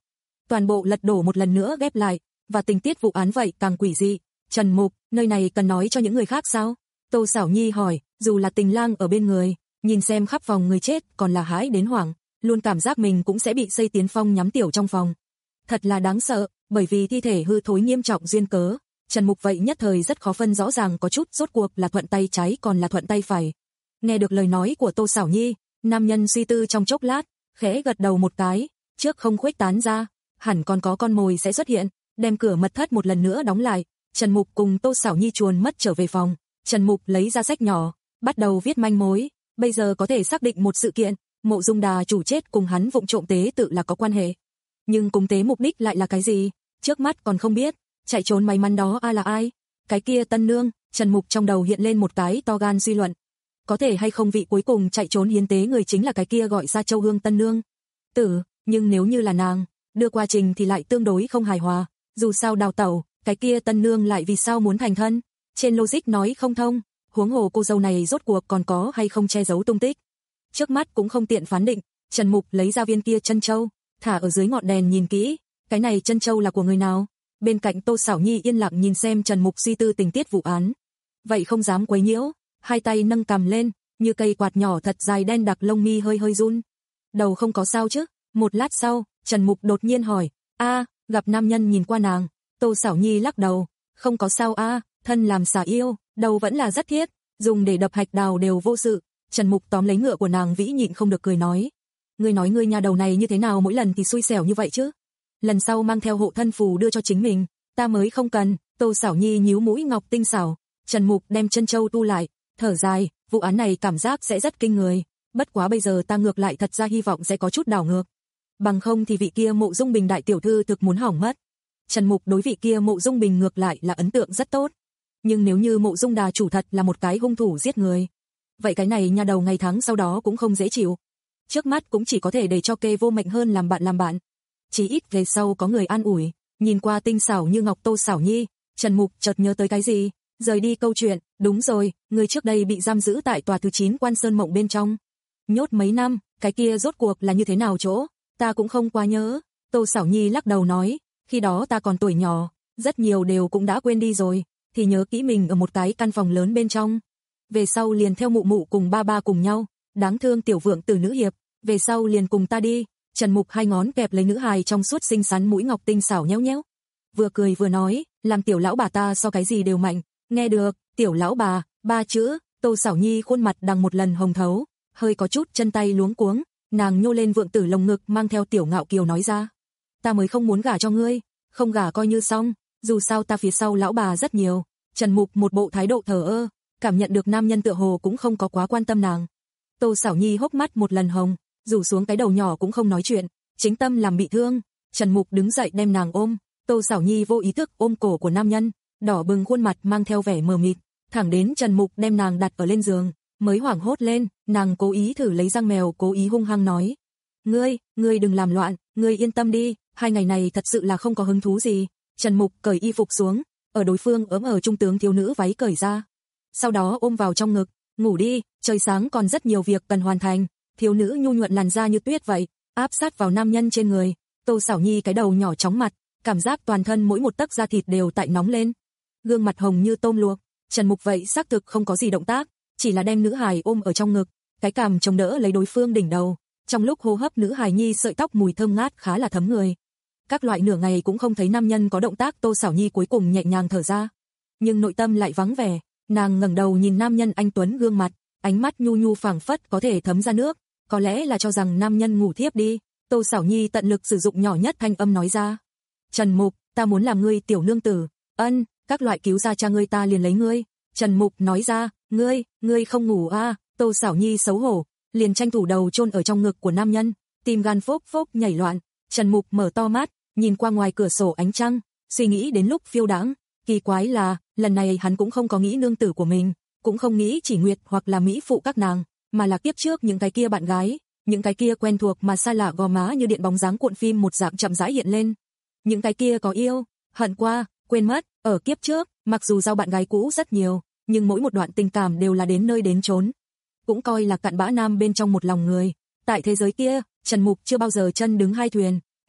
toàn bộ lật đổ một lần nữa ghép lại, và tình tiết vụ án vậy càng quỷ dị. Trần Mục, nơi này cần nói cho những người khác sao? Tô Sảo Nhi hỏi, dù là Tình Lang ở bên người, nhìn xem khắp phòng người chết còn là hãi đến hoảng, luôn cảm giác mình cũng sẽ bị Xây Tiến Phong nhắm tiểu trong phòng. Thật là đáng sợ, bởi vì thi thể hư thối nghiêm trọng duyên cớ, Trần Mục vậy nhất thời rất khó phân rõ ràng có chút rốt cuộc là thuận tay trái còn là thuận tay phải. Nghe được lời nói của Tô Sảo Nhi, nam nhân suy tư trong chốc lát, khẽ gật đầu một cái, trước không khuếch tán ra, hẳn còn có con mồi sẽ xuất hiện, đem cửa mật thất một lần nữa đóng lại. Trần Mục cùng Tô Sảo Nhi chuồn mất trở về phòng, Trần Mục lấy ra sách nhỏ, bắt đầu viết manh mối, bây giờ có thể xác định một sự kiện, Mộ Dung Đà chủ chết cùng hắn vụng trộm tế tự là có quan hệ. Nhưng cúng tế mục đích lại là cái gì? Trước mắt còn không biết, chạy trốn may mắn đó ai là ai? Cái kia Tân Nương, Trần Mục trong đầu hiện lên một cái to gan suy luận. Có thể hay không vị cuối cùng chạy trốn hiến tế người chính là cái kia gọi ra Châu Hương Tân Nương? Tử, nhưng nếu như là nàng, đưa qua trình thì lại tương đối không hài hòa, dù sao đào tẩu, cái kia Tân Nương lại vì sao muốn thành thân? Trên logic nói không thông, huống hồ cô dâu này rốt cuộc còn có hay không che giấu tung tích. Trước mắt cũng không tiện phán định, Trần Mục lấy ra viên kia chân châu, thả ở dưới ngọn đèn nhìn kỹ, cái này chân châu là của người nào? Bên cạnh Tô Sảo Nhi yên lặng nhìn xem Trần Mục suy tư tình tiết vụ án. Vậy không dám quấy nhiễu, hai tay nâng cằm lên, như cây quạt nhỏ thật dài đen đặc, lông mi hơi hơi run. Đầu không có sao chứ? Một lát sau, Trần Mục đột nhiên hỏi, a, gặp nam nhân nhìn qua nàng. Tô Sảo Nhi lắc đầu, không có sao a, thân làm xả yêu, đầu vẫn là rất thiết, dùng để đập hạch đào đều vô sự. Trần Mục tóm lấy ngựa của nàng vĩ nhịn không được cười nói, ngươi nói ngươi nhà đầu này như thế nào mỗi lần thì xui xẻo như vậy chứ? Lần sau mang theo hộ thân phù đưa cho chính mình, ta mới không cần. Tô Sảo Nhi nhíu mũi ngọc tinh xảo. Trần Mục đem chân châu tu lại, thở dài, vụ án này cảm giác sẽ rất kinh người, bất quá bây giờ ta ngược lại thật ra hy vọng sẽ có chút đảo ngược. Bằng không thì vị kia Mộ Dung Bình đại tiểu thư thực muốn hỏng mất. Trần Mục đối vị kia Mộ Dung Bình ngược lại là ấn tượng rất tốt. Nhưng nếu như Mộ Dung Đà chủ thật là một cái hung thủ giết người, vậy cái này nhà đầu ngày tháng sau đó cũng không dễ chịu. Trước mắt cũng chỉ có thể để cho kê vô mệnh hơn làm bạn làm bạn. Chỉ ít về sau có người an ủi, nhìn qua tinh xảo như ngọc Tô Sảo Nhi, Trần Mục chợt nhớ tới cái gì, rời đi câu chuyện, đúng rồi, người trước đây bị giam giữ tại tòa thứ chín Quan Sơn Mộng bên trong. Nhốt mấy năm, cái kia rốt cuộc là như thế nào chỗ, ta cũng không quá nhớ. Tô Sảo Nhi lắc đầu nói, khi đó ta còn tuổi nhỏ, rất nhiều đều cũng đã quên đi rồi, thì nhớ kỹ mình ở một cái căn phòng lớn bên trong. Về sau liền theo mụ mụ cùng ba ba cùng nhau, đáng thương tiểu vượng tử nữ hiệp, về sau liền cùng ta đi. Trần Mục hai ngón kẹp lấy nữ hài trong suốt xinh xắn mũi ngọc tinh xảo nhéo nhéo, vừa cười vừa nói, làm tiểu lão bà ta so cái gì đều mạnh. Nghe được, tiểu lão bà, ba chữ, Tô Sảo Nhi khuôn mặt đằng một lần hồng thấu, hơi có chút chân tay luống cuống, nàng nhô lên vượng tử lồng ngực mang theo tiểu ngạo kiều nói ra, ta mới không muốn gả cho ngươi, không gả coi như xong, dù sao ta phía sau lão bà rất nhiều. Trần Mục một bộ thái độ thờ ơ, cảm nhận được nam nhân tựa hồ cũng không có quá quan tâm nàng. Tô Sảo Nhi hốc mắt một lần hồng, rủ xuống cái đầu nhỏ cũng không nói chuyện, chính tâm làm bị thương. Trần Mục đứng dậy đem nàng ôm, Tô Sảo Nhi vô ý thức ôm cổ của nam nhân, đỏ bừng khuôn mặt mang theo vẻ mờ mịt, thẳng đến Trần Mục đem nàng đặt ở lên giường, mới hoảng hốt lên, nàng cố ý thử lấy răng mèo, cố ý hung hăng nói, ngươi, ngươi đừng làm loạn, ngươi yên tâm đi, hai ngày này thật sự là không có hứng thú gì. Trần Mục cởi y phục xuống, ở đối phương ấm ở trung tướng thiếu nữ váy cởi ra, sau đó ôm vào trong ngực, ngủ đi, trời sáng còn rất nhiều việc cần hoàn thành. Thiếu nữ nhu nhuận làn da như tuyết vậy, áp sát vào nam nhân trên người. Tô Sảo Nhi cái đầu nhỏ chóng mặt, cảm giác toàn thân mỗi một tấc da thịt đều tại nóng lên, gương mặt hồng như tôm luộc. Trần Mục vậy xác thực không có gì động tác, chỉ là đem nữ hài ôm ở trong ngực, cái cằm chống đỡ lấy đối phương đỉnh đầu, trong lúc hô hấp nữ hài nhi sợi tóc mùi thơm ngát khá là thấm người. Các loại nửa ngày cũng không thấy nam nhân có động tác, Tô Sảo Nhi cuối cùng nhẹ nhàng thở ra, nhưng nội tâm lại vắng vẻ. Nàng ngẩng đầu nhìn nam nhân anh tuấn gương mặt, ánh mắt nhu nhu phảng phất có thể thấm ra nước, có lẽ là cho rằng nam nhân ngủ thiếp đi. Tô Sảo Nhi tận lực sử dụng nhỏ nhất thanh âm nói ra, Trần Mục, ta muốn làm ngươi tiểu nương tử. Ân, các loại cứu ra cha ngươi ta liền lấy ngươi. Trần Mục nói ra, ngươi, ngươi không ngủ à? Tô Sảo Nhi xấu hổ, liền tranh thủ đầu chôn ở trong ngực của nam nhân, tim gan phốc phốc nhảy loạn. Trần Mục mở to mắt, nhìn qua ngoài cửa sổ ánh trăng, suy nghĩ đến lúc phiêu đãng. Kỳ quái là, lần này hắn cũng không có nghĩ nương tử của mình, cũng không nghĩ Chỉ Nguyệt hoặc là mỹ phụ các nàng, mà là kiếp trước những cái kia bạn gái, những cái kia quen thuộc mà xa lạ gò má như điện bóng dáng cuộn phim một dạng chậm rãi hiện lên. Những cái kia có yêu, hận qua, quên mất, ở kiếp trước, mặc dù giao bạn gái cũ rất nhiều, nhưng mỗi một đoạn tình cảm đều là đến nơi đến chốn, cũng coi là cặn bã nam bên trong một lòng người. Tại thế giới kia, Trần Mục chưa bao giờ chân đứng hai thuyền,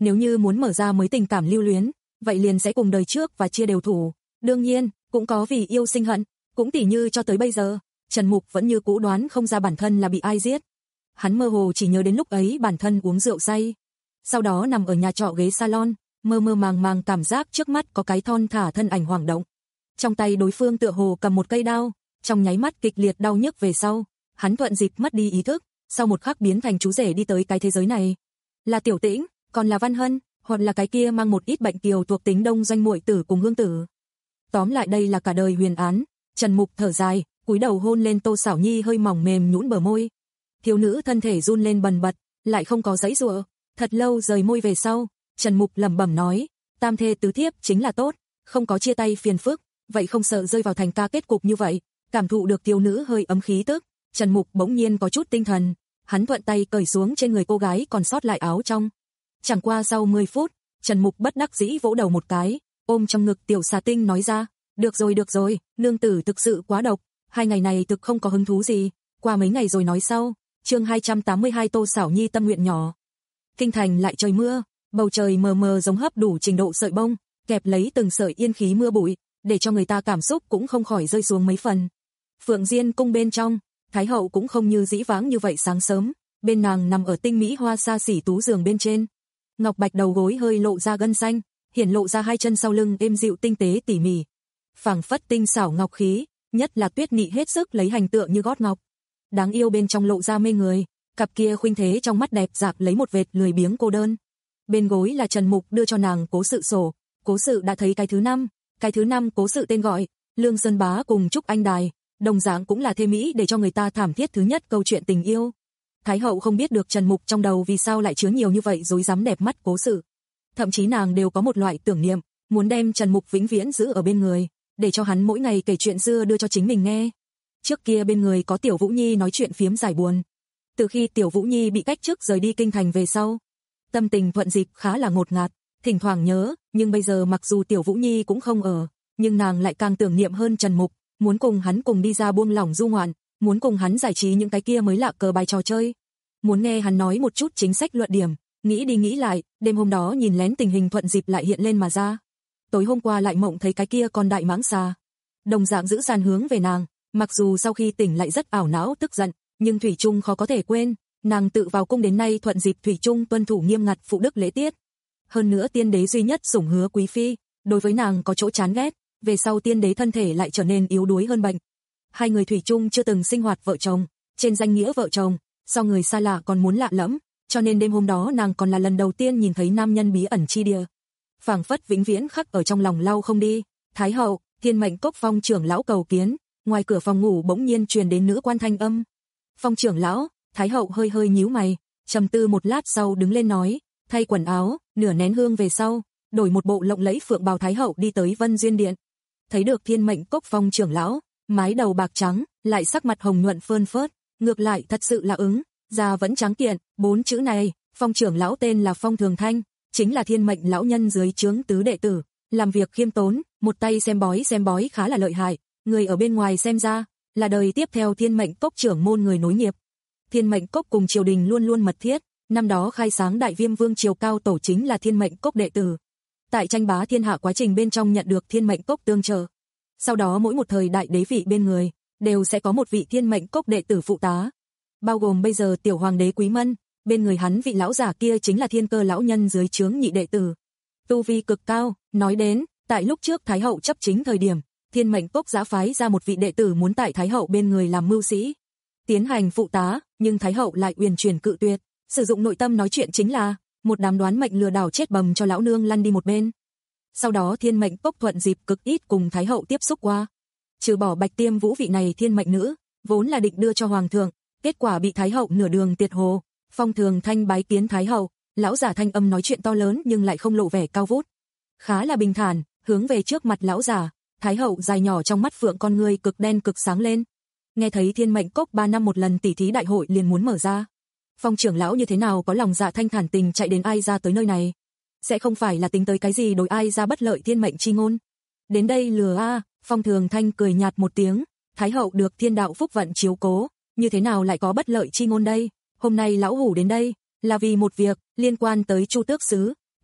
nếu như muốn mở ra mới tình cảm lưu luyến, vậy liền sẽ cùng đời trước và chia đều thủ. Đương nhiên, cũng có vì yêu sinh hận, cũng tỉ như cho tới bây giờ, Trần Mục vẫn như cũ đoán không ra bản thân là bị ai giết. Hắn mơ hồ chỉ nhớ đến lúc ấy bản thân uống rượu say, sau đó nằm ở nhà trọ ghế salon, mơ mơ màng màng cảm giác trước mắt có cái thon thả thân ảnh hoảng động. Trong tay đối phương tựa hồ cầm một cây đao, trong nháy mắt kịch liệt đau nhức về sau, hắn thuận dịp mất đi ý thức, sau một khắc biến thành chú rể đi tới cái thế giới này. Là Tiểu Tĩnh, còn là Văn Hân, hoặc là cái kia mang một ít bệnh kiều thuộc tính đông doanh muội tử cùng Hương Tử. Tóm lại đây là cả đời huyền án. Trần Mục thở dài, cúi đầu hôn lên Tô Sảo Nhi hơi mỏng mềm nhũn bờ môi. Thiếu nữ thân thể run lên bần bật, lại không có giãy giụa. Thật lâu rời môi về sau, Trần Mục lẩm bẩm nói, tam thê tứ thiếp chính là tốt, không có chia tay phiền phức, vậy không sợ rơi vào thành ca kết cục như vậy. Cảm thụ được thiếu nữ hơi ấm khí tức, Trần Mục bỗng nhiên có chút tinh thần, hắn thuận tay cởi xuống trên người cô gái còn sót lại áo trong. Chẳng qua sau mười phút, Trần Mục bất đắc dĩ vỗ đầu một cái, ôm trong ngực tiểu xà tinh nói ra, được rồi được rồi, nương tử thực sự quá độc, hai ngày này thực không có hứng thú gì, qua mấy ngày rồi nói sau. Chương hai trăm tám mươi hai Tô Sảo Nhi tâm nguyện nhỏ. Kinh thành lại trời mưa, bầu trời mờ mờ giống hấp đủ trình độ sợi bông, kẹp lấy từng sợi yên khí mưa bụi, để cho người ta cảm xúc cũng không khỏi rơi xuống mấy phần. Phượng Diên cung bên trong, Thái hậu cũng không như dĩ vãng như vậy sáng sớm, bên nàng nằm ở tinh mỹ hoa xa xỉ tú giường bên trên. Ngọc bạch đầu gối hơi lộ ra gân xanh, hiển lộ ra hai chân sau lưng êm dịu tinh tế tỉ mỉ, phảng phất tinh xảo ngọc khí, nhất là Tuyết Nị hết sức lấy hành tượng như gót ngọc. Đáng yêu bên trong lộ ra mê người, cặp kia khuynh thế trong mắt đẹp dạc lấy một vệt lười biếng cô đơn. Bên gối là Trần Mục đưa cho nàng cố sự sổ, cố sự đã thấy cái thứ năm, cái thứ năm cố sự tên gọi Lương Sơn Bá cùng Trúc Anh Đài, đồng dạng cũng là thê mỹ để cho người ta thảm thiết thứ nhất câu chuyện tình yêu. Thái hậu không biết được Trần Mục trong đầu vì sao lại chứa nhiều như vậy rối rắm đẹp mắt cố sự. Thậm chí nàng đều có một loại tưởng niệm, muốn đem Trần Mục vĩnh viễn giữ ở bên người, để cho hắn mỗi ngày kể chuyện xưa đưa cho chính mình nghe. Trước kia bên người có Tiểu Vũ Nhi nói chuyện phiếm giải buồn. Từ khi Tiểu Vũ Nhi bị cách chức rời đi kinh thành về sau, tâm tình thuận dịp khá là ngột ngạt, thỉnh thoảng nhớ, nhưng bây giờ mặc dù Tiểu Vũ Nhi cũng không ở, nhưng nàng lại càng tưởng niệm hơn Trần Mục, muốn cùng hắn cùng đi ra buông lỏng du ngoạn, muốn cùng hắn giải trí những cái kia mới lạ cờ bài trò chơi, muốn nghe hắn nói một chút chính sách luận điểm. Nghĩ đi nghĩ lại, đêm hôm đó nhìn lén tình hình thuận dịp lại hiện lên mà ra. Tối hôm qua lại mộng thấy cái kia con đại mãng xà, đồng dạng giữ sàn hướng về nàng, mặc dù sau khi tỉnh lại rất ảo não tức giận, nhưng thủy chung khó có thể quên, nàng tự vào cung đến nay thuận dịp thủy chung tuân thủ nghiêm ngặt phụ đức lễ tiết. Hơn nữa tiên đế duy nhất sủng hứa quý phi, đối với nàng có chỗ chán ghét, về sau tiên đế thân thể lại trở nên yếu đuối hơn bệnh. Hai người thủy chung chưa từng sinh hoạt vợ chồng, trên danh nghĩa vợ chồng, do người xa lạ còn muốn lạ lẫm, cho nên đêm hôm đó nàng còn là lần đầu tiên nhìn thấy nam nhân bí ẩn chi địa. Phảng phất vĩnh viễn khắc ở trong lòng lau không đi. Thái hậu, Thiên Mệnh Cốc Phong trưởng lão cầu kiến. Ngoài cửa phòng ngủ bỗng nhiên truyền đến nữ quan thanh âm. Phong trưởng lão. Thái hậu hơi hơi nhíu mày, trầm tư một lát sau đứng lên nói, thay quần áo, nửa nén hương về sau, đổi một bộ lộng lẫy phượng bào Thái hậu đi tới Vân Duyên điện. Thấy được Thiên Mệnh Cốc Phong trưởng lão, mái đầu bạc trắng, lại sắc mặt hồng nhuận phơn phớt, ngược lại thật sự là ứng, da vẫn trắng kiện. Bốn chữ này, Phong trưởng lão tên là Phong Thường Thanh, chính là Thiên Mệnh lão nhân dưới trướng tứ đệ tử, làm việc khiêm tốn, một tay xem bói xem bói khá là lợi hại, người ở bên ngoài xem ra là đời tiếp theo Thiên Mệnh Cốc trưởng môn người nối nghiệp. Thiên Mệnh Cốc cùng triều đình luôn luôn mật thiết, năm đó khai sáng Đại Viêm Vương triều cao tổ chính là Thiên Mệnh Cốc đệ tử. Tại tranh bá thiên hạ quá trình bên trong nhận được Thiên Mệnh Cốc tương trợ. Sau đó mỗi một thời đại đế vị bên người, đều sẽ có một vị Thiên Mệnh Cốc đệ tử phụ tá. Bao gồm bây giờ tiểu hoàng đế Quý Mân, bên người hắn vị lão giả kia chính là Thiên Cơ lão nhân dưới trướng nhị đệ tử. Tu vi cực cao, nói đến, tại lúc trước Thái hậu chấp chính thời điểm, Thiên Mệnh Cốc giã phái ra một vị đệ tử muốn tại Thái hậu bên người làm mưu sĩ, tiến hành phụ tá, nhưng Thái hậu lại uyển chuyển cự tuyệt, sử dụng nội tâm nói chuyện chính là một đám đoán mệnh lừa đảo chết bầm cho lão nương lăn đi một bên. Sau đó Thiên Mệnh Cốc thuận dịp cực ít cùng Thái hậu tiếp xúc qua, trừ bỏ Bạch Tiêm Vũ vị này thiên mệnh nữ, vốn là định đưa cho hoàng thượng, kết quả bị Thái hậu nửa đường tiệt hồ. Phong Thường Thanh bái kiến Thái hậu, lão giả thanh âm nói chuyện to lớn nhưng lại không lộ vẻ cao vút, khá là bình thản, hướng về trước mặt lão giả. Thái hậu dài nhỏ trong mắt phượng con ngươi cực đen cực sáng lên. Nghe thấy Thiên Mệnh Cốc ba năm một lần tỷ thí đại hội liền muốn mở ra, Phong trưởng lão như thế nào có lòng dạ thanh thản tình chạy đến ai ra tới nơi này, sẽ không phải là tính tới cái gì đối ai ra bất lợi thiên mệnh chi ngôn. Đến đây lừa a. Phong Thường Thanh cười nhạt một tiếng, Thái hậu được thiên đạo phúc vận chiếu cố, như thế nào lại có bất lợi chi ngôn đây? Hôm nay lão hủ đến đây là vì một việc liên quan tới Chu Tước Sứ,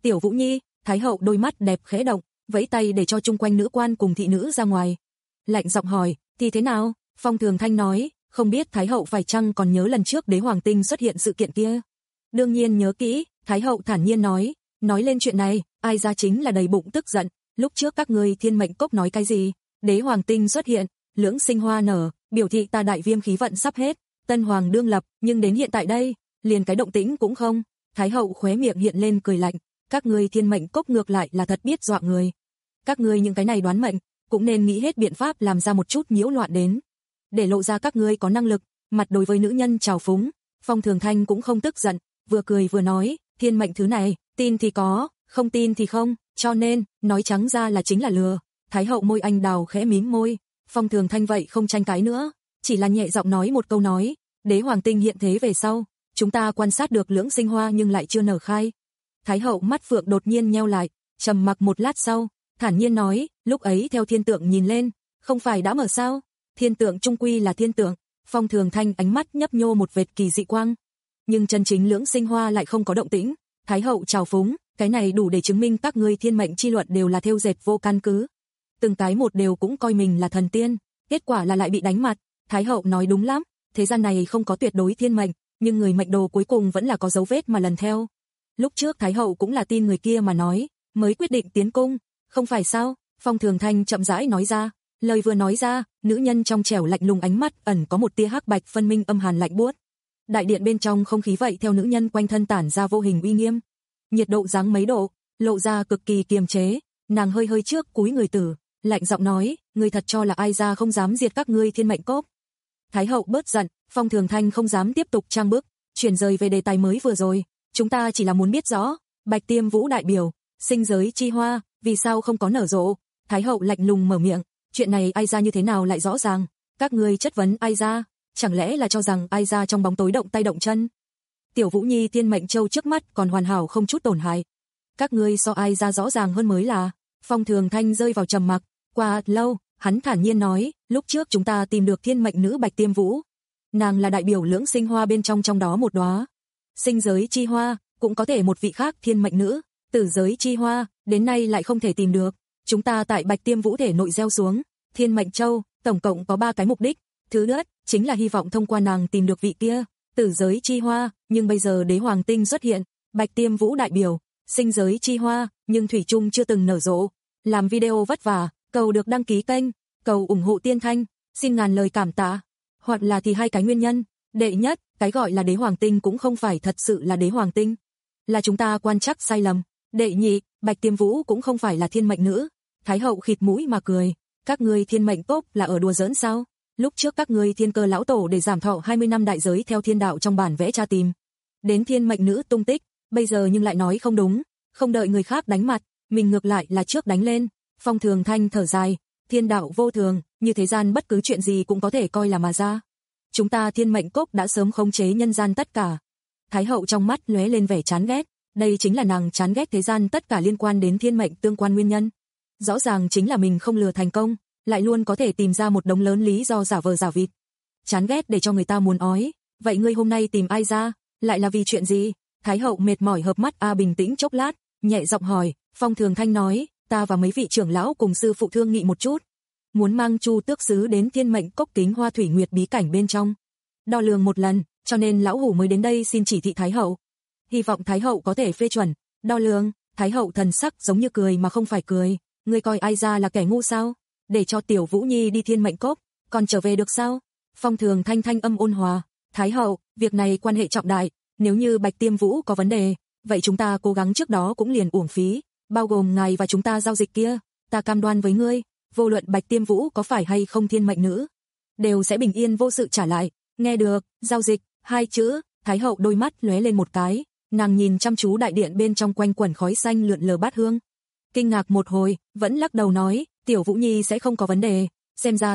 Tiểu Vũ Nhi, Thái hậu đôi mắt đẹp khẽ động, vẫy tay để cho chung quanh nữ quan cùng thị nữ ra ngoài. Lạnh giọng hỏi, thì thế nào? Phong Thường Thanh nói, không biết Thái hậu phải chăng còn nhớ lần trước Đế Hoàng Tinh xuất hiện sự kiện kia? Đương nhiên nhớ kỹ, Thái hậu thản nhiên nói, nói lên chuyện này, ai ra chính là đầy bụng tức giận, lúc trước các ngươi Thiên Mệnh Cốc nói cái gì? Đế Hoàng Tinh xuất hiện, lưỡng sinh hoa nở, biểu thị ta đại viêm khí vận sắp hết, tân hoàng đương lập, nhưng đến hiện tại đây, liền cái động tĩnh cũng không. Thái hậu khóe miệng hiện lên cười lạnh, các ngươi Thiên Mệnh Cốc ngược lại là thật biết dọa người. Các ngươi những cái này đoán mệnh, cũng nên nghĩ hết biện pháp làm ra một chút nhiễu loạn đến, để lộ ra các ngươi có năng lực. Mặt đối với nữ nhân trào phúng, Phong Thường Thanh cũng không tức giận, vừa cười vừa nói, thiên mệnh thứ này, tin thì có, không tin thì không, cho nên, nói trắng ra là chính là lừa. Thái hậu môi anh đào khẽ mím môi, Phong Thường Thanh vậy không tranh cãi nữa, chỉ là nhẹ giọng nói một câu nói, Đế Hoàng Tinh hiện thế về sau, chúng ta quan sát được lưỡng sinh hoa nhưng lại chưa nở khai. Thái hậu mắt phượng đột nhiên nheo lại, trầm mặc một lát sau, thản nhiên nói, lúc ấy theo thiên tượng nhìn lên, không phải đã mở sao? Thiên tượng trung quy là thiên tượng. Phong Thường Thanh ánh mắt nhấp nhô một vệt kỳ dị quang, nhưng chân chính lưỡng sinh hoa lại không có động tĩnh. Thái hậu trào phúng, cái này đủ để chứng minh các ngươi thiên mệnh chi luận đều là thêu dệt vô căn cứ. Từng cái một đều cũng coi mình là thần tiên, kết quả là lại bị đánh mặt. Thái hậu nói đúng lắm, thế gian này không có tuyệt đối thiên mệnh, nhưng người mệnh đồ cuối cùng vẫn là có dấu vết mà lần theo. Lúc trước Thái hậu cũng là tin người kia mà nói, mới quyết định tiến cung, không phải sao? Phong Thường Thanh chậm rãi nói ra, lời vừa nói ra, nữ nhân trong trẻo lạnh lùng ánh mắt ẩn có một tia hắc bạch phân minh âm hàn lạnh buốt. Đại điện bên trong không khí vậy theo nữ nhân quanh thân tản ra vô hình uy nghiêm. Nhiệt độ giáng mấy độ, lộ ra cực kỳ kiềm chế, nàng hơi hơi trước cúi người tử, lạnh giọng nói, ngươi thật cho là ai ra không dám diệt các ngươi Thiên Mệnh Cốc? Thái hậu bớt giận, Phong Thường Thanh không dám tiếp tục trang bức, chuyển rời về đề tài mới vừa rồi, chúng ta chỉ là muốn biết rõ, Bạch Tiêm Vũ đại biểu, sinh giới chi hoa, vì sao không có nở rộ? Thái hậu lạnh lùng mở miệng, chuyện này ai ra như thế nào lại rõ ràng? Các ngươi chất vấn ai ra, chẳng lẽ là cho rằng ai ra trong bóng tối động tay động chân? Tiểu Vũ Nhi Thiên Mệnh Châu trước mắt còn hoàn hảo không chút tổn hại. Các ngươi so ai ra rõ ràng hơn mới là. Phong Thường Thanh rơi vào trầm mặc, qua lâu, hắn thản nhiên nói, lúc trước chúng ta tìm được thiên mệnh nữ Bạch Tiêm Vũ. Nàng là đại biểu lưỡng sinh hoa bên trong trong đó một đóa. Sinh giới chi hoa, cũng có thể một vị khác thiên mệnh nữ, tử giới chi hoa, đến nay lại không thể tìm được. Chúng ta tại Bạch Tiêm Vũ thể nội gieo xuống, Thiên Mệnh Châu, tổng cộng có ba cái mục đích. Thứ nhất, chính là hy vọng thông qua nàng tìm được vị kia, tử giới chi hoa, nhưng bây giờ Đế Hoàng Tinh xuất hiện, Bạch Tiêm Vũ đại biểu, sinh giới chi hoa, nhưng thủy chung chưa từng nở rộ. Làm video vất vả, cầu được đăng ký kênh, cầu ủng hộ Tiên Thanh, xin ngàn lời cảm tạ. Hoặc là thì hai cái nguyên nhân, đệ nhất, cái gọi là Đế Hoàng Tinh cũng không phải thật sự là Đế Hoàng Tinh, là chúng ta quan trắc sai lầm. Đệ nhị, Bạch Tiêm Vũ cũng không phải là thiên mệnh nữ. Thái hậu khịt mũi mà cười, các ngươi Thiên Mệnh Cốc là ở đùa giỡn sao? Lúc trước các ngươi Thiên Cơ lão tổ để giảm thọ hai mươi năm đại giới theo thiên đạo trong bản vẽ tra tìm đến thiên mệnh nữ tung tích, bây giờ nhưng lại nói không đúng, không đợi người khác đánh mặt, mình ngược lại là trước đánh lên. Phong Thường Thanh thở dài, thiên đạo vô thường, như thế gian bất cứ chuyện gì cũng có thể coi là mà ra. Chúng ta Thiên Mệnh Cốc đã sớm khống chế nhân gian tất cả. Thái hậu trong mắt lóe lên vẻ chán ghét, đây chính là nàng chán ghét thế gian tất cả liên quan đến thiên mệnh tương quan nguyên nhân. Rõ ràng chính là mình không lừa thành công, lại luôn có thể tìm ra một đống lớn lý do giả vờ giả vịt. Chán ghét để cho người ta muốn ói, vậy ngươi hôm nay tìm ai ra, lại là vì chuyện gì? Thái hậu mệt mỏi hợp mắt a bình tĩnh chốc lát, nhẹ giọng hỏi. Phong Thường Thanh nói, ta và mấy vị trưởng lão cùng sư phụ thương nghị một chút, muốn mang Chu Tước sứ đến Thiên Mệnh Cốc Kính Hoa Thủy Nguyệt bí cảnh bên trong, đo lường một lần, cho nên lão hủ mới đến đây xin chỉ thị Thái hậu. Hy vọng Thái hậu có thể phê chuẩn. Đo lường? Thái hậu thần sắc giống như cười mà không phải cười, ngươi coi ai ra là kẻ ngu sao? Để cho Tiểu Vũ Nhi đi Thiên Mệnh Cốc, còn trở về được sao? Phong Thường Thanh thanh âm ôn hòa, Thái hậu, việc này quan hệ trọng đại, nếu như Bạch Tiêm Vũ có vấn đề, vậy chúng ta cố gắng trước đó cũng liền uổng phí, bao gồm ngài và chúng ta giao dịch kia, ta cam đoan với ngươi, vô luận Bạch Tiêm Vũ có phải hay không thiên mệnh nữ, đều sẽ bình yên vô sự trả lại. Nghe được, giao dịch, hai chữ, Thái hậu đôi mắt lóe lên một cái, nàng nhìn chăm chú đại điện bên trong quanh quẩn khói xanh lượn lờ bát hương. Kinh ngạc một hồi, vẫn lắc đầu nói, Tiểu Vũ Nhi sẽ không có vấn đề, xem ra.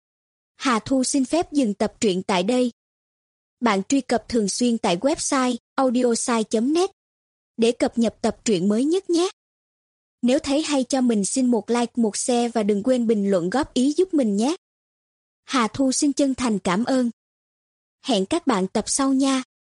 Hà Thu xin phép dừng tập truyện tại đây. Bạn truy cập thường xuyên tại website audiosai chấm net để cập nhật tập truyện mới nhất nhé. Nếu thấy hay cho mình xin một like, một share và đừng quên bình luận góp ý giúp mình nhé. Hà Thu xin chân thành cảm ơn. Hẹn các bạn tập sau nha.